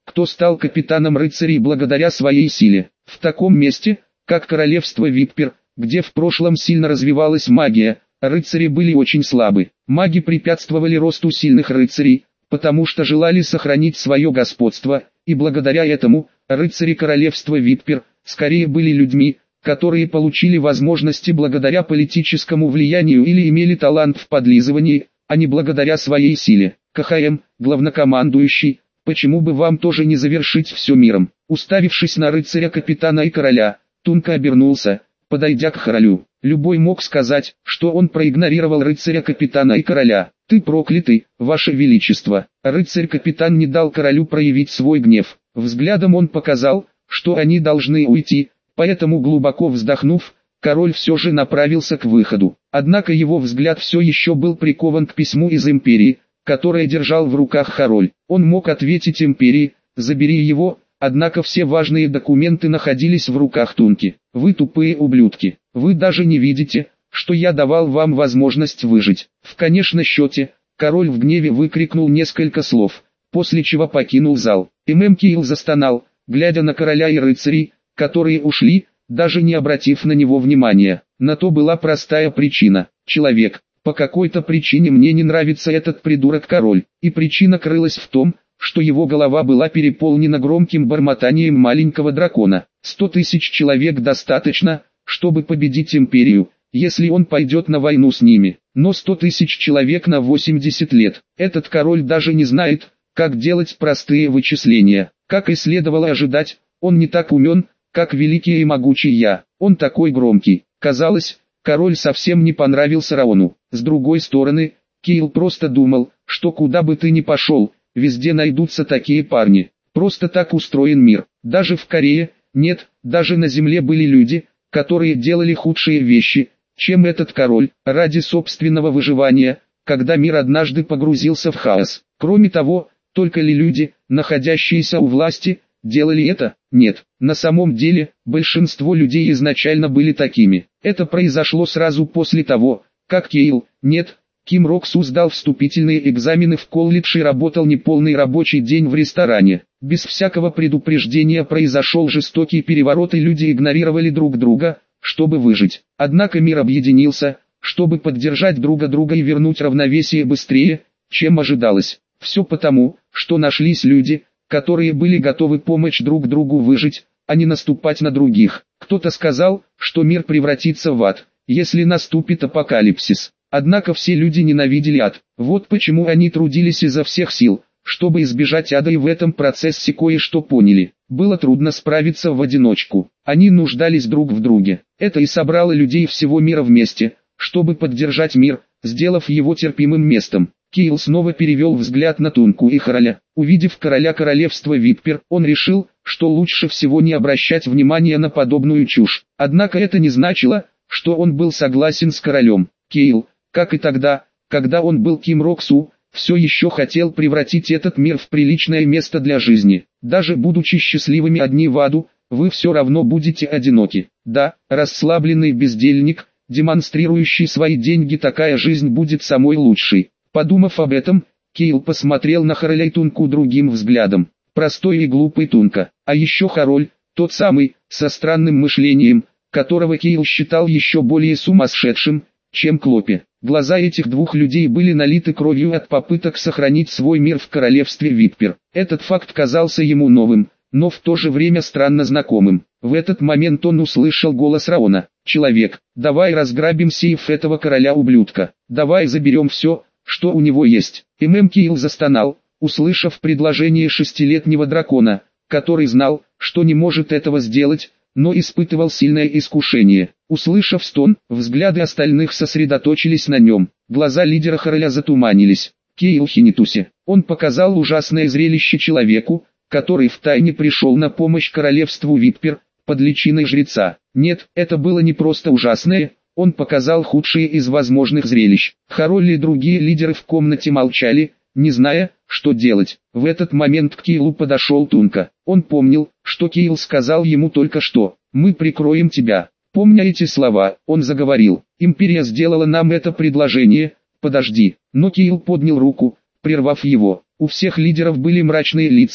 кто стал капитаном рыцарей благодаря своей силе. В таком месте, как королевство Виппер, где в прошлом сильно развивалась магия, рыцари были очень слабы. Маги препятствовали росту сильных рыцарей, потому что желали сохранить свое господство, и благодаря этому, рыцари королевства Виппер, скорее были людьми, которые получили возможности благодаря политическому влиянию или имели талант в подлизывании, а не благодаря своей силе. КХМ, главнокомандующий, почему бы вам тоже не завершить все миром? Уставившись на рыцаря капитана и короля, Тунка обернулся, подойдя к королю. Любой мог сказать, что он проигнорировал рыцаря капитана и короля. «Ты проклятый, ваше величество!» Рыцарь-капитан не дал королю проявить свой гнев. Взглядом он показал, что они должны уйти, поэтому глубоко вздохнув, король все же направился к выходу. Однако его взгляд все еще был прикован к письму из империи, которое держал в руках король. Он мог ответить империи: «Забери его», однако все важные документы находились в руках Тунки. «Вы тупые ублюдки, вы даже не видите, что я давал вам возможность выжить». В конечном счете, король в гневе выкрикнул несколько слов, после чего покинул зал. ММ Киил застонал, глядя на короля и рыцарей, которые ушли, даже не обратив на него внимания. На то была простая причина. Человек, по какой-то причине мне не нравится этот придурок-король, и причина крылась в том, что его голова была переполнена громким бормотанием маленького дракона. Сто тысяч человек достаточно, чтобы победить империю, если он пойдет на войну с ними. Но сто тысяч человек на восемьдесят лет. Этот король даже не знает, как делать простые вычисления. Как и следовало ожидать, он не так умен, как великий и могучий я. Он такой громкий. Казалось, король совсем не понравился Раону. С другой стороны, Киил просто думал, что куда бы ты ни пошел, везде найдутся такие парни. Просто так устроен мир. Даже в Корее, нет, даже на земле были люди, которые делали худшие вещи, чем этот король, ради собственного выживания, когда мир однажды погрузился в хаос. Кроме того, только ли люди, находящиеся у власти, делали это? Нет. На самом деле, большинство людей изначально были такими. Это произошло сразу после того, как Кейл, нет, Ким Рок-Су сдал вступительные экзамены в колледж и работал неполный рабочий день в ресторане. Без всякого предупреждения произошел жестокий переворот, и люди игнорировали друг друга, чтобы выжить. Однако мир объединился, чтобы поддержать друг друга и вернуть равновесие быстрее, чем ожидалось. Все потому, что нашлись люди, которые были готовы помочь друг другу выжить, а не наступать на других. Кто-то сказал, что мир превратится в ад, если наступит апокалипсис. Однако все люди ненавидели ад. Вот почему они трудились изо всех сил, чтобы избежать ада, и в этом процессе кое-что поняли. Было трудно справиться в одиночку. Они нуждались друг в друге. Это и собрало людей всего мира вместе, чтобы поддержать мир, сделав его терпимым местом. Киил снова перевел взгляд на Тунку и короля. Увидев короля королевства Виппер, он решил, что лучше всего не обращать внимания на подобную чушь. Однако это не значило, что он был согласен с королем. Киил, как и тогда, когда он был Ким Рок-Су, все еще хотел превратить этот мир в приличное место для жизни. Даже будучи счастливыми одни в аду, вы все равно будете одиноки. Да, расслабленный бездельник, демонстрирующий свои деньги, такая жизнь будет самой лучшей. Подумав об этом, Киил посмотрел на короля и Тунку другим взглядом. Простой и глупый Тунка, а еще король, тот самый, со странным мышлением, которого Киил считал еще более сумасшедшим, чем Клопи. Глаза этих двух людей были налиты кровью от попыток сохранить свой мир в королевстве Виппер. Этот факт казался ему новым, но в то же время странно знакомым. В этот момент он услышал голос Раона. «Человек, давай разграбим сейф этого короля-ублюдка. Давай заберем все, что у него есть». ММ Киил застонал, услышав предложение шестилетнего дракона, который знал, что не может этого сделать, но испытывал сильное искушение. Услышав стон, взгляды остальных сосредоточились на нем. Глаза лидера короля затуманились. Киил Хинитуси. Он показал ужасное зрелище человеку, который втайне пришел на помощь королевству Виппер, под личиной жреца. Нет, это было не просто ужасное, он показал худшие из возможных зрелищ. Король и другие лидеры в комнате молчали, не зная, что делать. В этот момент к Киилу подошел Тунка. Он помнил, что Киил сказал ему только что: «Мы прикроем тебя». Помня эти слова, он заговорил: «Империя сделала нам это предложение, подожди». Но Киил поднял руку, прервав его. У всех лидеров были мрачные лица,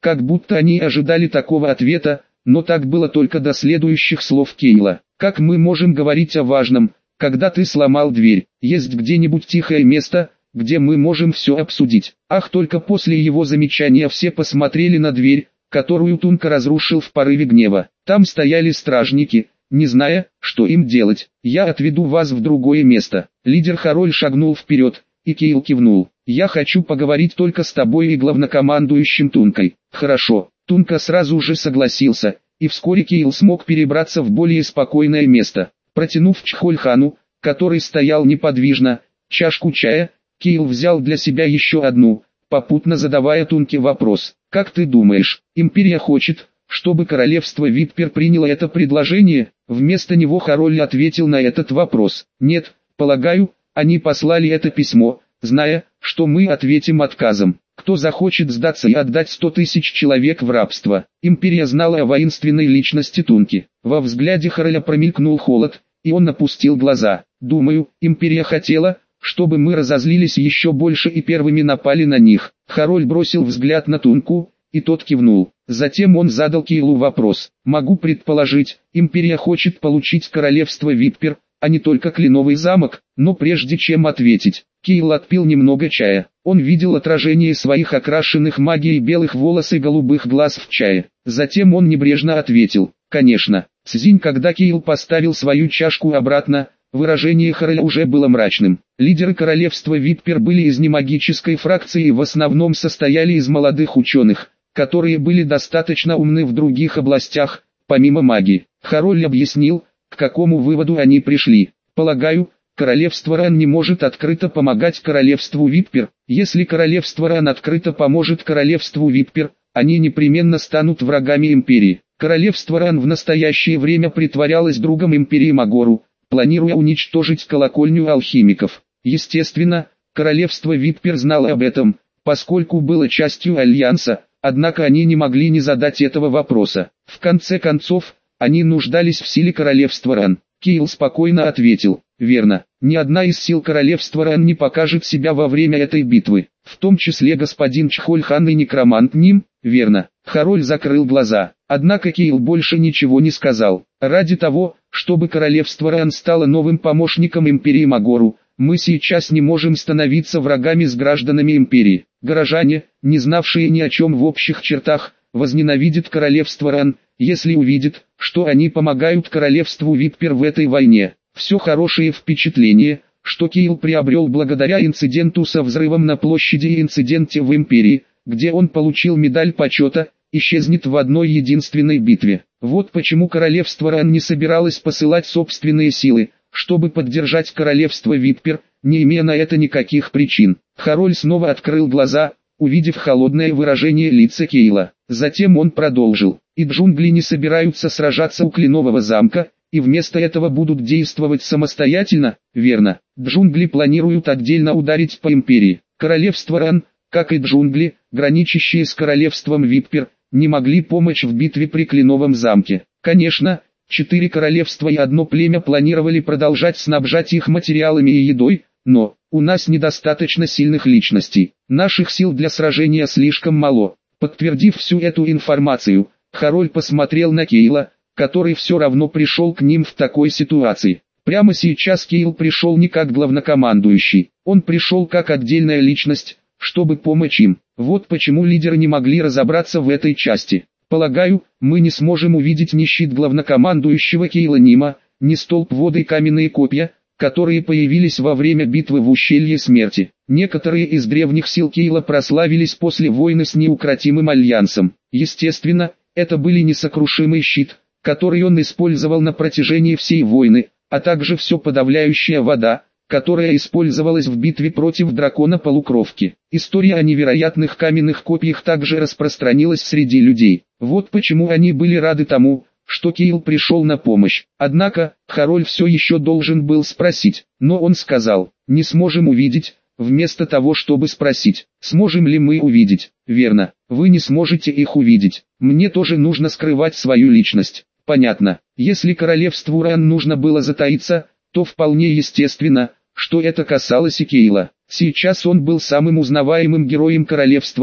как будто они ожидали такого ответа, но так было только до следующих слов Кейла. «Как мы можем говорить о важном, когда ты сломал дверь? Есть где-нибудь тихое место, где мы можем все обсудить?» Ах, только после его замечания все посмотрели на дверь, которую Тунка разрушил в порыве гнева. Там стояли стражники, не зная, что им делать. «Я отведу вас в другое место». Лидер Хароль шагнул вперед, и Кейл кивнул. «Я хочу поговорить только с тобой и главнокомандующим Тункой». «Хорошо». Тунка сразу же согласился, и вскоре Кейл смог перебраться в более спокойное место. Протянув Чхольхану, который стоял неподвижно, чашку чая, Кейл взял для себя еще одну, попутно задавая Тунке вопрос. «Как ты думаешь, Империя хочет, чтобы королевство Витпер приняло это предложение?» Вместо него Хароль ответил на этот вопрос. «Нет, полагаю, они послали это письмо, зная, что мы ответим отказом. Кто захочет сдаться и отдать сто тысяч человек в рабство?» Империя знала о воинственной личности Тунки. Во взгляде Хароля промелькнул холод, и он опустил глаза. «Думаю, Империя хотела, чтобы мы разозлились еще больше и первыми напали на них». Хароль бросил взгляд на Тунку, и тот кивнул. Затем он задал Кейлу вопрос. «Могу предположить, Империя хочет получить королевство Витпер, а не только Кленовый замок?» Но прежде чем ответить, Кейл отпил немного чая. Он видел отражение своих окрашенных магией белых волос и голубых глаз в чае. Затем он небрежно ответил: «Конечно». Цзинь, когда Кейл поставил свою чашку обратно, выражение Хароля уже было мрачным. Лидеры королевства Витпер были из немагической фракции и в основном состояли из молодых ученых, которые были достаточно умны в других областях, помимо магии. Хароль объяснил, к какому выводу они пришли. «Полагаю, королевство Ран не может открыто помогать королевству Витпер. Если королевство Ран открыто поможет королевству Витпер, они непременно станут врагами империи. Королевство Ран в настоящее время притворялось другом империи Магору, планируя уничтожить колокольню алхимиков. Естественно, королевство Витпер знало об этом, поскольку было частью Альянса, однако они не могли не задать этого вопроса. В конце концов, они нуждались в силе королевства Ран». Кейл спокойно ответил: «Верно, ни одна из сил королевства Ран не покажет себя во время этой битвы, в том числе господин Чхольхан и некромант Ним». «Верно». Хароль закрыл глаза, однако Кейл больше ничего не сказал. «Ради того, чтобы королевство Ран стало новым помощником империи Магору, мы сейчас не можем становиться врагами с гражданами империи. Горожане, не знавшие ни о чем в общих чертах, возненавидят королевство Ран, если увидят, что они помогают королевству Витпер в этой войне». Все хорошее впечатление, что Кейл приобрел благодаря инциденту со взрывом на площади и инциденте в империи, где он получил медаль почета, исчезнет в одной единственной битве. Вот почему королевство Ран не собиралось посылать собственные силы, чтобы поддержать королевство Витпер, не имея на это никаких причин. Хароль снова открыл глаза, увидев холодное выражение лица Кейла. Затем он продолжил: «И джунгли не собираются сражаться у Кленового замка, и вместо этого будут действовать самостоятельно?» «Верно. Джунгли планируют отдельно ударить по империи. Королевство Ран, как и джунгли, граничащие с королевством Витпер, не могли помочь в битве при Кленовом замке. Конечно, четыре королевства и одно племя планировали продолжать снабжать их материалами и едой, но у нас недостаточно сильных личностей. Наших сил для сражения слишком мало». Подтвердив всю эту информацию, Хароль посмотрел на Кейла, который все равно пришел к ним в такой ситуации. Прямо сейчас Кейл пришел не как главнокомандующий, он пришел как отдельная личность, чтобы помочь им. Вот почему лидеры не могли разобраться в этой части. «Полагаю, мы не сможем увидеть ни щит главнокомандующего Кейла Нима, ни столб воды и каменные копья, которые появились во время битвы в ущелье смерти. Некоторые из древних сил Кейла прославились после войны с неукротимым альянсом. Естественно, это были несокрушимый щит, который он использовал на протяжении всей войны, а также все подавляющая вода, которая использовалась в битве против дракона-полукровки. История о невероятных каменных копьях также распространилась среди людей. Вот почему они были рады тому, что Кейл пришел на помощь. Однако, Хароль все еще должен был спросить, но он сказал: «Не сможем увидеть», вместо того, чтобы спросить: «Сможем ли мы увидеть?» «Верно, вы не сможете их увидеть. Мне тоже нужно скрывать свою личность». «Понятно. Если королевству Ран нужно было затаиться, то вполне естественно, что это касалось и Кейла. Сейчас он был самым узнаваемым героем королевства Ран.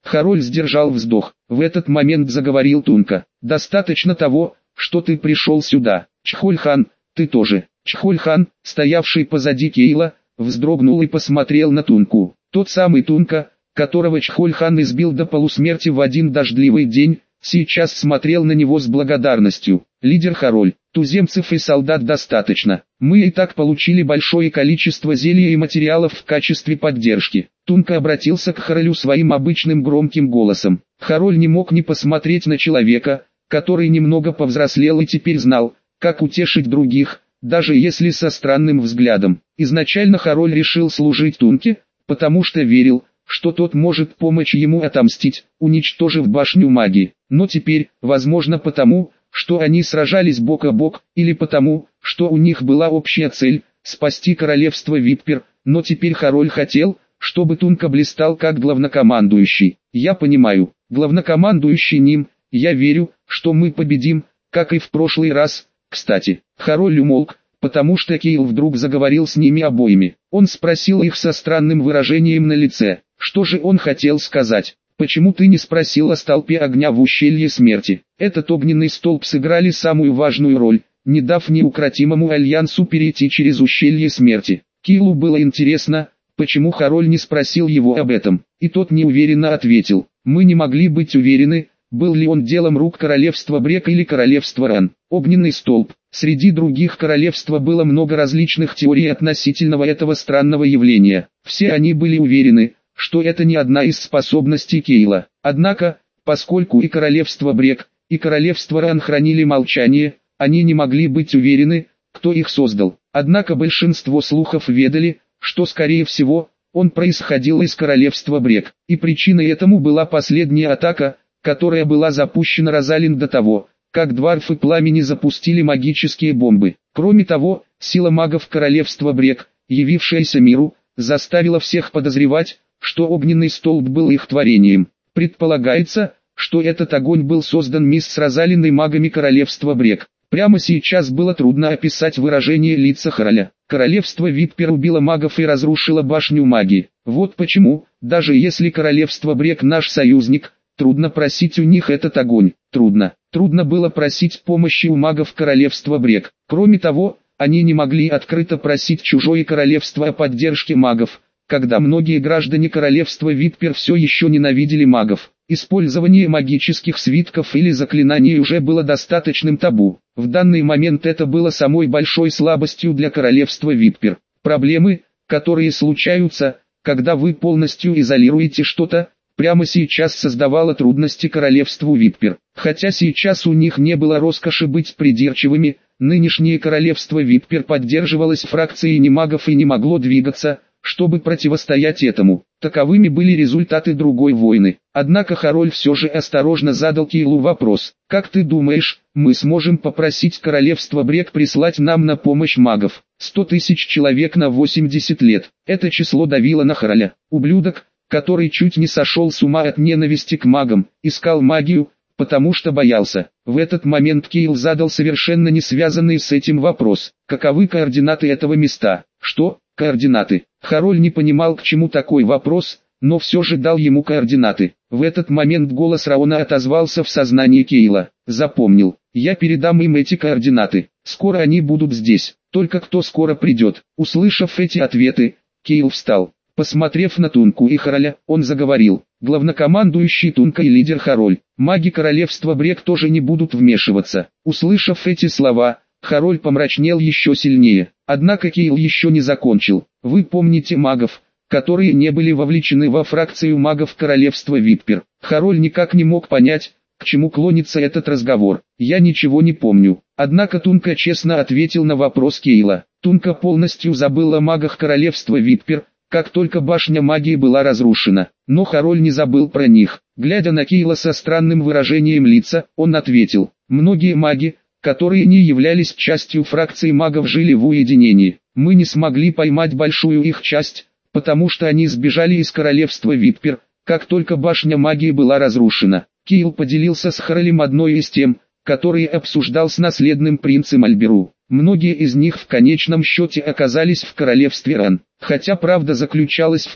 Хароль сдержал вздох. В этот момент заговорил Тунка. «Достаточно того, что ты пришел сюда. Чхоль-хан, ты тоже». Чхоль-хан, стоявший позади Кейла, вздрогнул и посмотрел на Тунку. Тот самый Тунка, которого Чхоль-хан избил до полусмерти в один дождливый день, сейчас смотрел на него с благодарностью. «Лидер Хароль, туземцев и солдат достаточно. Мы и так получили большое количество зелья и материалов в качестве поддержки». Тунка обратился к Харолю своим обычным громким голосом. Хароль не мог не посмотреть на человека, который немного повзрослел и теперь знал, как утешить других, даже если со странным взглядом. Изначально Хароль решил служить Тунке, потому что верил, что тот может помочь ему отомстить, уничтожив башню магии. Но теперь, возможно потому, что они сражались бок о бок, или потому, что у них была общая цель – спасти королевство Виппер, но теперь Хароль хотел, чтобы Тунка блистал как главнокомандующий. «Я понимаю, главнокомандующий Ним, я верю, что мы победим, как и в прошлый раз». Кстати, Хароль умолк, потому что Кейл вдруг заговорил с ними обоими. Он спросил их со странным выражением на лице. Что же он хотел сказать? «Почему ты не спросил о столпе огня в ущелье смерти?» Этот огненный столб сыграли самую важную роль, не дав неукротимому альянсу перейти через ущелье смерти. Кейлу было интересно, почему Хароль не спросил его об этом, и тот неуверенно ответил. «Мы не могли быть уверены, был ли он делом рук королевства Брек или королевства Ран». Огненный столб. Среди других королевства было много различных теорий относительно этого странного явления. Все они были уверены, что это не одна из способностей Кейла. Однако, поскольку и королевство Брек, и королевство Ран хранили молчание, они не могли быть уверены, кто их создал. Однако большинство слухов ведали, что скорее всего, он происходил из королевства Брек, и причиной этому была последняя атака, которая была запущена Розалин до того, как Дварфы Пламени запустили магические бомбы. Кроме того, сила магов королевства Брек, явившаяся миру, заставила всех подозревать, что огненный столб был их творением. Предполагается, что этот огонь был создан мисс Розалиной магами королевства Брек. Прямо сейчас было трудно описать выражение лица Хароля. Королевство Виппер убило магов и разрушило башню магии. Вот почему, даже если королевство Брек наш союзник, трудно просить у них этот огонь. Трудно. Трудно было просить помощи у магов королевства Брек. Кроме того, они не могли открыто просить чужое королевство о поддержке магов, когда многие граждане королевства Виппер все еще ненавидели магов. Использование магических свитков или заклинаний уже было достаточным табу. В данный момент это было самой большой слабостью для королевства Виппер. Проблемы, которые случаются, когда вы полностью изолируете что-то, прямо сейчас создавало трудности королевству Виппер. Хотя сейчас у них не было роскоши быть придирчивыми, нынешнее королевство Виппер поддерживалось фракцией немагов и не могло двигаться, чтобы противостоять этому. Таковыми были результаты другой войны. Однако Хароль все же осторожно задал Кейлу вопрос. «Как ты думаешь, мы сможем попросить королевство Брек прислать нам на помощь магов?» Сто тысяч человек на восемьдесят лет. Это число давило на Хароля. Ублюдок, который чуть не сошел с ума от ненависти к магам, искал магию, потому что боялся. В этот момент Кейл задал совершенно не связанный с этим вопрос. «Каковы координаты этого места?» «Что? Координаты?» Хароль не понимал, к чему такой вопрос, но все же дал ему координаты. В этот момент голос Раона отозвался в сознании Кейла. «Запомнил. Я передам им эти координаты. Скоро они будут здесь. Только кто скоро придет?» Услышав эти ответы, Кейл встал. Посмотрев на Тунку и Хароля, он заговорил. «Главнокомандующий Тунка и лидер Хароль, маги королевства Брек тоже не будут вмешиваться». Услышав эти слова, Хароль помрачнел еще сильнее. Однако Кейл еще не закончил. «Вы помните магов, которые не были вовлечены во фракцию магов королевства Виппер?» Хароль никак не мог понять, к чему клонится этот разговор. «Я ничего не помню». Однако Тунка честно ответил на вопрос Кейла. Тунка полностью забыл о магах королевства Виппер, как только башня магии была разрушена. Но Хароль не забыл про них. Глядя на Кейла со странным выражением лица, он ответил. «Многие маги, которые не являлись частью фракции магов, жили в уединении. Мы не смогли поймать большую их часть, потому что они сбежали из королевства Виппер, как только башня магии была разрушена». Кейл поделился с Харолем одной из тем, которые обсуждал с наследным принцем Альберу. Многие из них в конечном счете оказались в королевстве Ран. Хотя правда заключалась в том,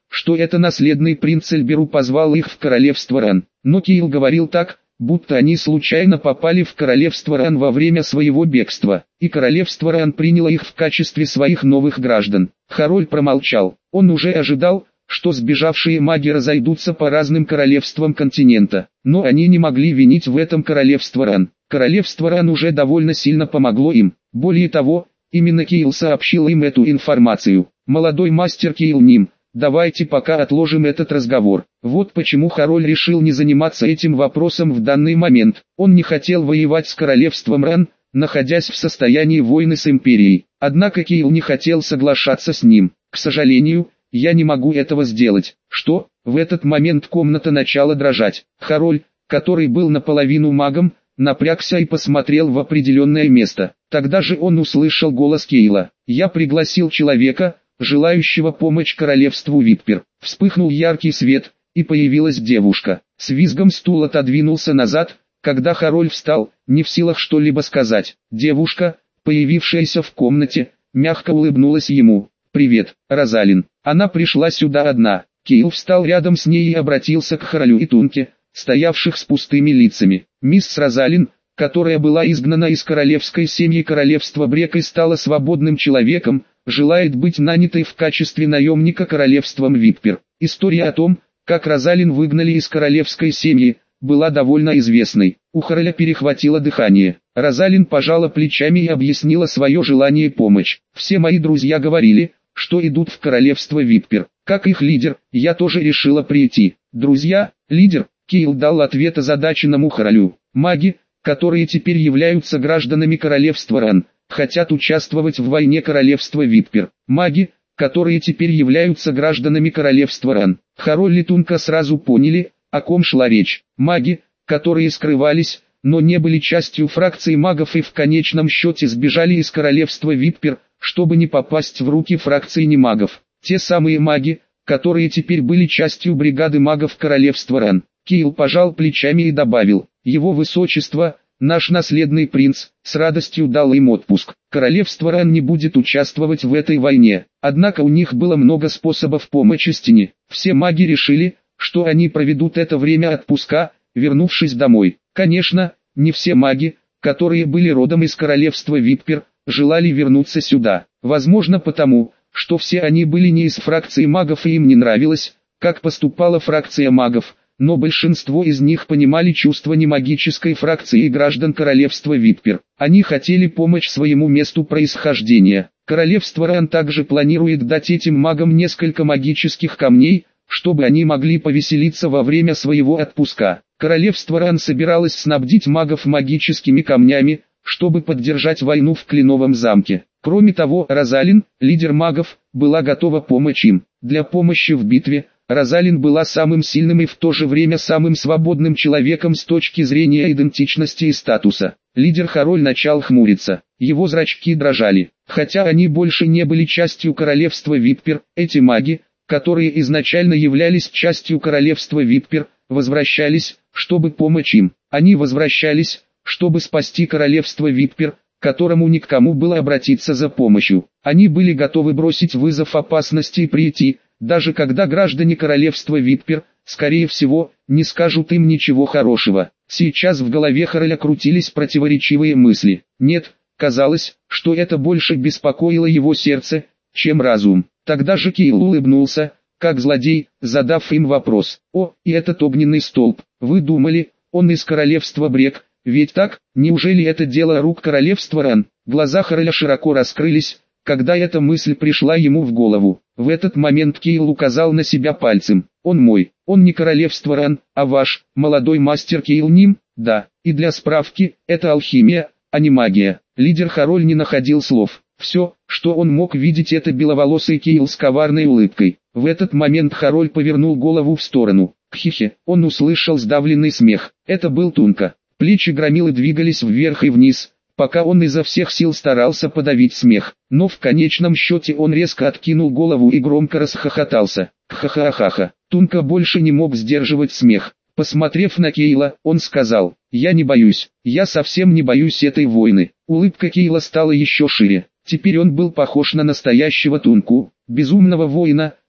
что это наследный принц Эльберу позвал их в королевство Ран. Но Кейл говорил так, будто они случайно попали в королевство Ран во время своего бегства, и королевство Ран приняло их в качестве своих новых граждан. Хароль промолчал. Он уже ожидал, что сбежавшие маги разойдутся по разным королевствам континента, но они не могли винить в этом королевство Ран. Королевство Ран уже довольно сильно помогло им. Более того, именно Кейл сообщил им эту информацию. «Молодой мастер Кейл Ним, давайте пока отложим этот разговор». Вот почему Хароль решил не заниматься этим вопросом в данный момент. Он не хотел воевать с королевством Ран, находясь в состоянии войны с империей. Однако Кейл не хотел соглашаться с ним. «К сожалению, я не могу этого сделать». «Что?» В этот момент комната начала дрожать. Хароль, который был наполовину магом, напрягся и посмотрел в определенное место. Тогда же он услышал голос Кейла. «Я пригласил человека, желающего помочь королевству Виппер». Вспыхнул яркий свет, и появилась девушка. С визгом стул отодвинулся назад, когда Хароль встал, не в силах что-либо сказать. Девушка, появившаяся в комнате, мягко улыбнулась ему. «Привет, Розалин». Она пришла сюда одна. Кейл встал рядом с ней и обратился к Харолю и Тунке, стоявших с пустыми лицами. «Мисс Розалин, которая была изгнана из королевской семьи королевства Брек и стала свободным человеком, желает быть нанятой в качестве наемника королевством Виппер». История о том, как Розалин выгнали из королевской семьи, была довольно известной. У Хароля перехватило дыхание. Розалин пожала плечами и объяснила свое желание помочь. «Все мои друзья говорили, что идут в королевство Виппер. Как их лидер, я тоже решила прийти». «Друзья, лидер?» Кейл дал ответ озадаченному Харолю. «Маги, которые теперь являются гражданами королевства Ран, хотят участвовать в войне королевства Виппер. Маги, которые теперь являются гражданами королевства Ран». Хароль и Тунка сразу поняли, о ком шла речь. Маги, которые скрывались, но не были частью фракции магов и в конечном счете сбежали из королевства Виппер, чтобы не попасть в руки фракции немагов. Те самые маги, которые теперь были частью бригады магов королевства Ран. Кейл пожал плечами и добавил: «Его высочество, наш наследный принц, с радостью дал им отпуск. Королевство Ран не будет участвовать в этой войне». Однако у них было много способов помочи Стене. Все маги решили, что они проведут это время отпуска, вернувшись домой. Конечно, не все маги, которые были родом из королевства Виппер, желали вернуться сюда. Возможно потому, что все они были не из фракции магов и им не нравилось, как поступала фракция магов, но большинство из них понимали чувства немагической фракции и граждан королевства Виппер. Они хотели помочь своему месту происхождения. Королевство Ран также планирует дать этим магам несколько магических камней, чтобы они могли повеселиться во время своего отпуска. Королевство Ран собиралось снабдить магов магическими камнями, чтобы поддержать войну в Кленовом замке. Кроме того, Розалин, лидер магов, была готова помочь им. Для помощи в битве, Розалин была самым сильным и в то же время самым свободным человеком с точки зрения идентичности и статуса. Лидер Хароль начал хмуриться. Его зрачки дрожали. Хотя они больше не были частью королевства Виппер, эти маги, которые изначально являлись частью королевства Виппер, возвращались, чтобы помочь им. Они возвращались, чтобы спасти королевство Виппер, которому ни к кому было обратиться за помощью. Они были готовы бросить вызов опасности и прийти, даже когда граждане королевства Виппер, скорее всего, не скажут им ничего хорошего. Сейчас в голове Хароля крутились противоречивые мысли. Нет, казалось, что это больше беспокоило его сердце, чем разум. Тогда же Кейл улыбнулся, как злодей, задав им вопрос. «О, и этот огненный столб, вы думали, он из королевства Брек, ведь так? Неужели это дело рук королевства Ран?» Глаза Хароля широко раскрылись, когда эта мысль пришла ему в голову. В этот момент Кейл указал на себя пальцем. «Он мой, он не королевство Ран, а ваш, молодой мастер Кейл Ним, да, и для справки, это алхимия, а не магия». Лидер Хароль не находил слов. Все, что он мог видеть, это беловолосый Кейл с коварной улыбкой. В этот момент Хароль повернул голову в сторону. Кхихе, он услышал сдавленный смех. Это был Тунка. Плечи громилы двигались вверх и вниз, пока он изо всех сил старался подавить смех. Но в конечном счете он резко откинул голову и громко расхохотался. Ха-ха-ха-ха. Тунка больше не мог сдерживать смех. Посмотрев на Кейла, он сказал: «Я не боюсь, я совсем не боюсь этой войны». Улыбка Кейла стала еще шире. Теперь он был похож на настоящего Тунку, безумного воина,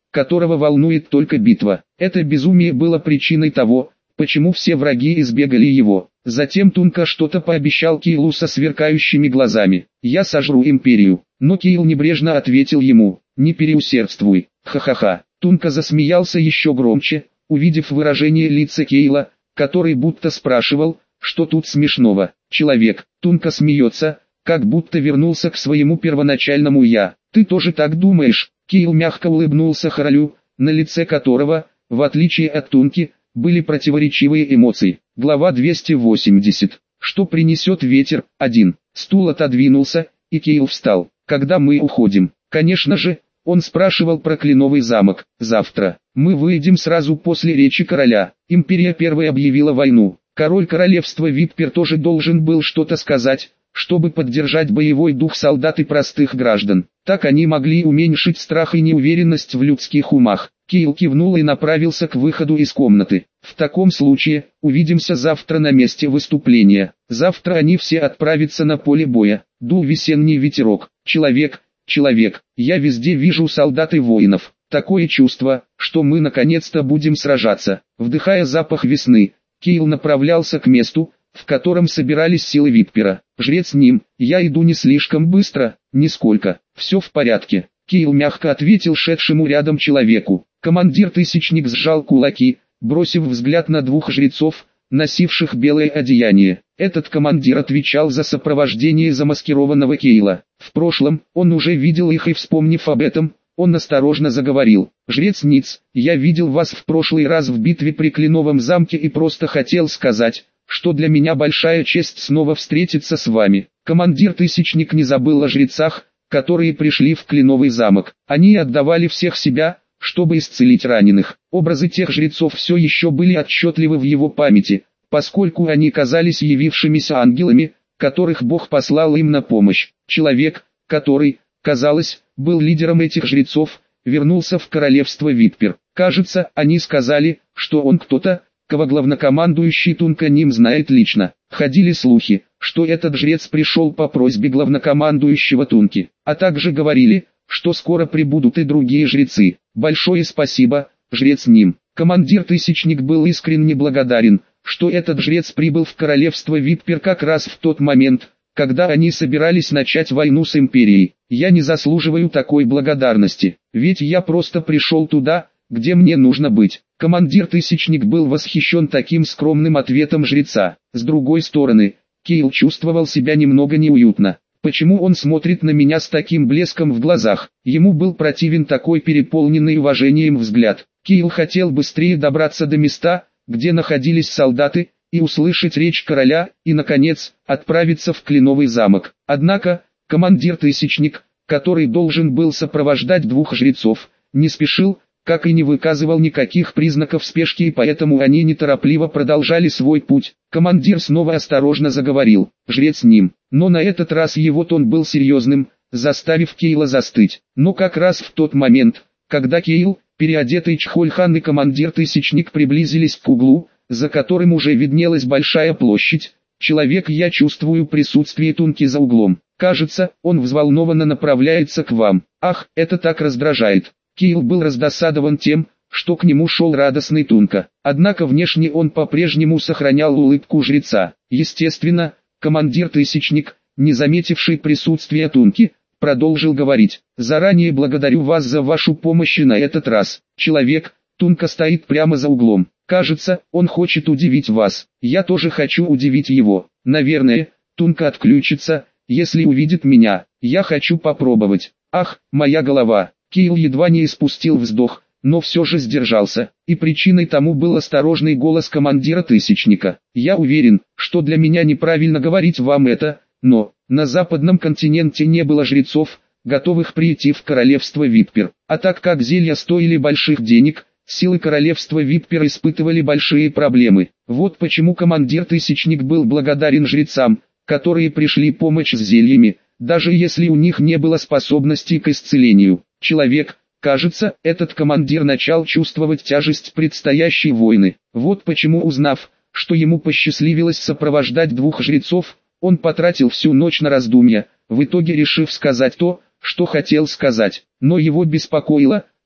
которого волнует только битва. Это безумие было причиной того, почему все враги избегали его. Затем Тунка что-то пообещал Кейлу со сверкающими глазами. «Я сожру империю». Но Кейл небрежно ответил ему: «Не переусердствуй, ха-ха-ха». Тунка засмеялся еще громче, увидев выражение лица Кейла, который будто спрашивал, что тут смешного. Человек, Тунка смеется, как будто вернулся к своему первоначальному «я». «Ты тоже так думаешь?» Кейл мягко улыбнулся королю, на лице которого, в отличие от Тунки, были противоречивые эмоции. Глава двести восемьдесят. Что принесет ветер? один. Стул отодвинулся, и Кейл встал. «Когда мы уходим?» «Конечно же». Он спрашивал про Кленовый замок. «Завтра. Мы выйдем сразу после речи короля». Империя первой объявила войну. Король королевства Виппер тоже должен был что-то сказать, чтобы поддержать боевой дух солдат и простых граждан. Так они могли уменьшить страх и неуверенность в людских умах. Кейл кивнул и направился к выходу из комнаты. «В таком случае, увидимся завтра на месте выступления». Завтра они все отправятся на поле боя. Дул весенний ветерок. «Человек, человек, я везде вижу солдат и воинов. Такое чувство, что мы наконец-то будем сражаться». Вдыхая запах весны, Кейл направлялся к месту, в котором собирались силы Виппера. «Жрец Ним, я иду не слишком быстро, нисколько. Все в порядке». Кейл мягко ответил шедшему рядом человеку. Командир-тысячник сжал кулаки, бросив взгляд на двух жрецов, носивших белое одеяние. Этот командир отвечал за сопровождение замаскированного Кейла. В прошлом, он уже видел их и, вспомнив об этом, он осторожно заговорил. «Жрец Ниц, я видел вас в прошлый раз в битве при Кленовом замке и просто хотел сказать, что для меня большая честь снова встретиться с вами». Командир-тысячник не забыл о жрецах, которые пришли в Кленовый замок. Они отдавали всех себя, чтобы исцелить раненых. Образы тех жрецов все еще были отчетливы в его памяти, поскольку они казались явившимися ангелами, которых Бог послал им на помощь. Человек, который, казалось, был лидером этих жрецов, вернулся в королевство Виппер. Кажется, они сказали, что он кто-то, кого главнокомандующий Тунка Ним знает лично. Ходили слухи, что этот жрец пришел по просьбе главнокомандующего Тунки, а также говорили, что скоро прибудут и другие жрецы. Большое спасибо, жрец Ним. Командир-тысячник был искренне благодарен, что этот жрец прибыл в королевство Виппер как раз в тот момент, когда они собирались начать войну с империей. Я не заслуживаю такой благодарности, ведь я просто пришел туда, где мне нужно быть. Командир-тысячник был восхищен таким скромным ответом жреца. С другой стороны, Кейл чувствовал себя немного неуютно. Почему он смотрит на меня с таким блеском в глазах? Ему был противен такой переполненный уважением взгляд. Кейл хотел быстрее добраться до места, где находились солдаты, и услышать речь короля, и, наконец, отправиться в Кленовый замок. Однако, командир-тысячник, который должен был сопровождать двух жрецов, не спешил, как и не выказывал никаких признаков спешки, и поэтому они неторопливо продолжали свой путь. Командир снова осторожно заговорил. «Жрец Ним». Но на этот раз его тон был серьезным, заставив Кейла застыть. Но как раз в тот момент, когда Кейл, переодетый Чхольхан и командир-тысячник приблизились к углу, за которым уже виднелась большая площадь, «Человек, я чувствую присутствие Тунки за углом. Кажется, он взволнованно направляется к вам. Ах, это так раздражает». Кейл был раздосадован тем, что к нему шел радостный Тунка. Однако внешне он по-прежнему сохранял улыбку жреца. Естественно, командир-тысячник, не заметивший присутствия Тунки, продолжил говорить. «Заранее благодарю вас за вашу помощь и на этот раз. Человек, Тунка стоит прямо за углом. Кажется, он хочет удивить вас. Я тоже хочу удивить его. Наверное, Тунка отключится, если увидит меня. Я хочу попробовать. Ах, моя голова». Кейл едва не испустил вздох, но все же сдержался, и причиной тому был осторожный голос командира-тысячника. «Я уверен, что для меня неправильно говорить вам это, но на западном континенте не было жрецов, готовых прийти в королевство Виппер, а так как зелья стоили больших денег, силы королевства Виппер испытывали большие проблемы. Вот почему командир-тысячник был благодарен жрецам, которые пришли помочь с зельями, даже если у них не было способностей к исцелению. Человек, кажется, этот командир начал чувствовать тяжесть предстоящей войны. Вот почему, узнав, что ему посчастливилось сопровождать двух жрецов, он потратил всю ночь на раздумья, в итоге решив сказать то, что хотел сказать. Но его беспокоило,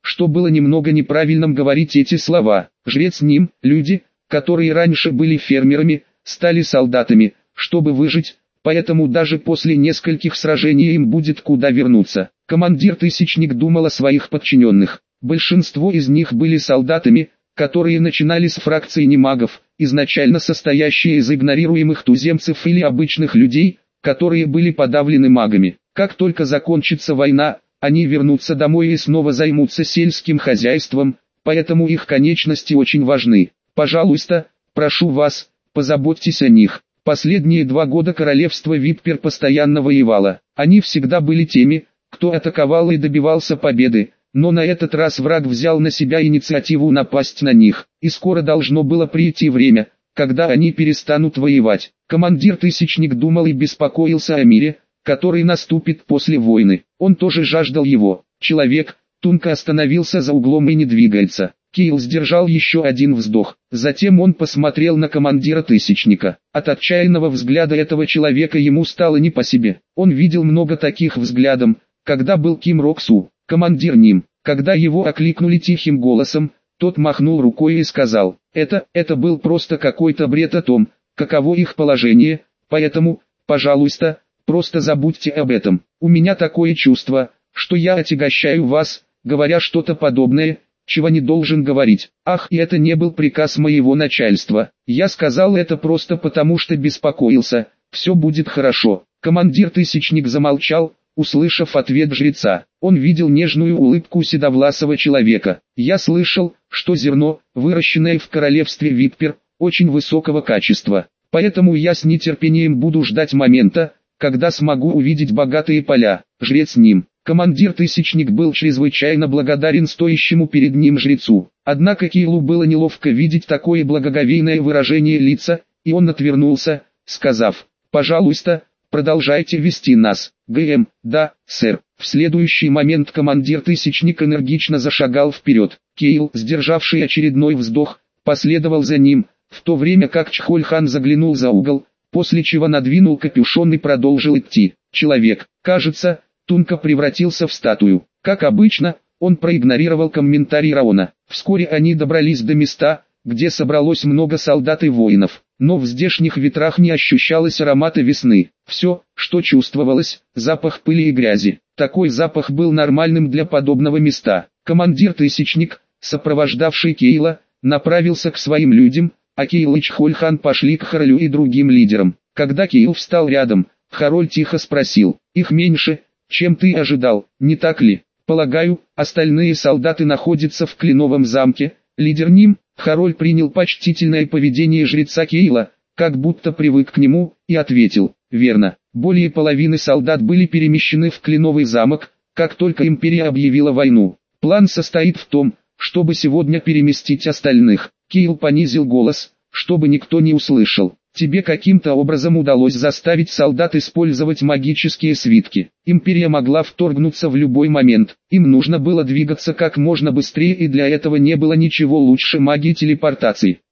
что было немного неправильным говорить эти слова. Жрец Ним, люди, которые раньше были фермерами, стали солдатами, чтобы выжить, поэтому даже после нескольких сражений им будет куда вернуться. Командир-тысячник думал о своих подчиненных. Большинство из них были солдатами, которые начинали с фракции немагов, изначально состоящие из игнорируемых туземцев или обычных людей, которые были подавлены магами. Как только закончится война, они вернутся домой и снова займутся сельским хозяйством, поэтому их конечности очень важны. Пожалуйста, прошу вас, позаботьтесь о них. Последние два года королевство Виппер постоянно воевало. Они всегда были теми, кто атаковал и добивался победы, но на этот раз враг взял на себя инициативу напасть на них, и скоро должно было прийти время, когда они перестанут воевать. Командир-тысячник думал и беспокоился о мире, который наступит после войны. Он тоже жаждал его. Человек, Тунка остановился за углом и не двигается. Кейл сдержал еще один вздох. Затем он посмотрел на командира-тысячника. От отчаянного взгляда этого человека ему стало не по себе. Он видел много таких взглядов, когда был Ким Роксу, командир Ним. Когда его окликнули тихим голосом, тот махнул рукой и сказал: «Это, это был просто какой-то бред о том, каково их положение, поэтому, пожалуйста, просто забудьте об этом. У меня такое чувство, что я отягощаю вас, говоря что-то подобное, чего не должен говорить. Ах, и это не был приказ моего начальства. Я сказал это просто потому, что беспокоился. Все будет хорошо». Командир-тысячник замолчал, услышав ответ жреца. Он видел нежную улыбку седовласого человека. «Я слышал, что зерно, выращенное в королевстве Виппер, очень высокого качества. Поэтому я с нетерпением буду ждать момента, когда смогу увидеть богатые поля». Жрец Ним. Командир-тысячник был чрезвычайно благодарен стоящему перед ним жрецу. Однако Кейлу было неловко видеть такое благоговейное выражение лица, и он отвернулся, сказав: «Пожалуйста, продолжайте вести нас». ГМ: «Да, сэр». В следующий момент командир-тысячник энергично зашагал вперед. Кейл, сдержавший очередной вздох, последовал за ним, в то время как Чхоль-хан заглянул за угол, после чего надвинул капюшон и продолжил идти. Человек, кажется, Тунка превратился в статую. Как обычно, он проигнорировал комментарий Раона. Вскоре они добрались до места, где собралось много солдат и воинов, но в здешних ветрах не ощущалось аромата весны. Все, что чувствовалось, запах пыли и грязи. Такой запах был нормальным для подобного места. Командир-тысячник, сопровождавший Кейла, направился к своим людям, а Кейл и Чхоль-хан пошли к Харолю и другим лидерам. Когда Кейл встал рядом, Хароль тихо спросил: «Их меньше, чем ты ожидал, не так ли? Полагаю, остальные солдаты находятся в Кленовом замке». Лидер Ним, Хароль принял почтительное поведение жреца Кейла, как будто привык к нему, и ответил: «Верно, более половины солдат были перемещены в Кленовый замок, как только империя объявила войну. План состоит в том, чтобы сегодня переместить остальных». Кейл понизил голос, чтобы никто не услышал. «Тебе каким-то образом удалось заставить солдат использовать магические свитки. Империя могла вторгнуться в любой момент. Им нужно было двигаться как можно быстрее, и для этого не было ничего лучше магии телепортации.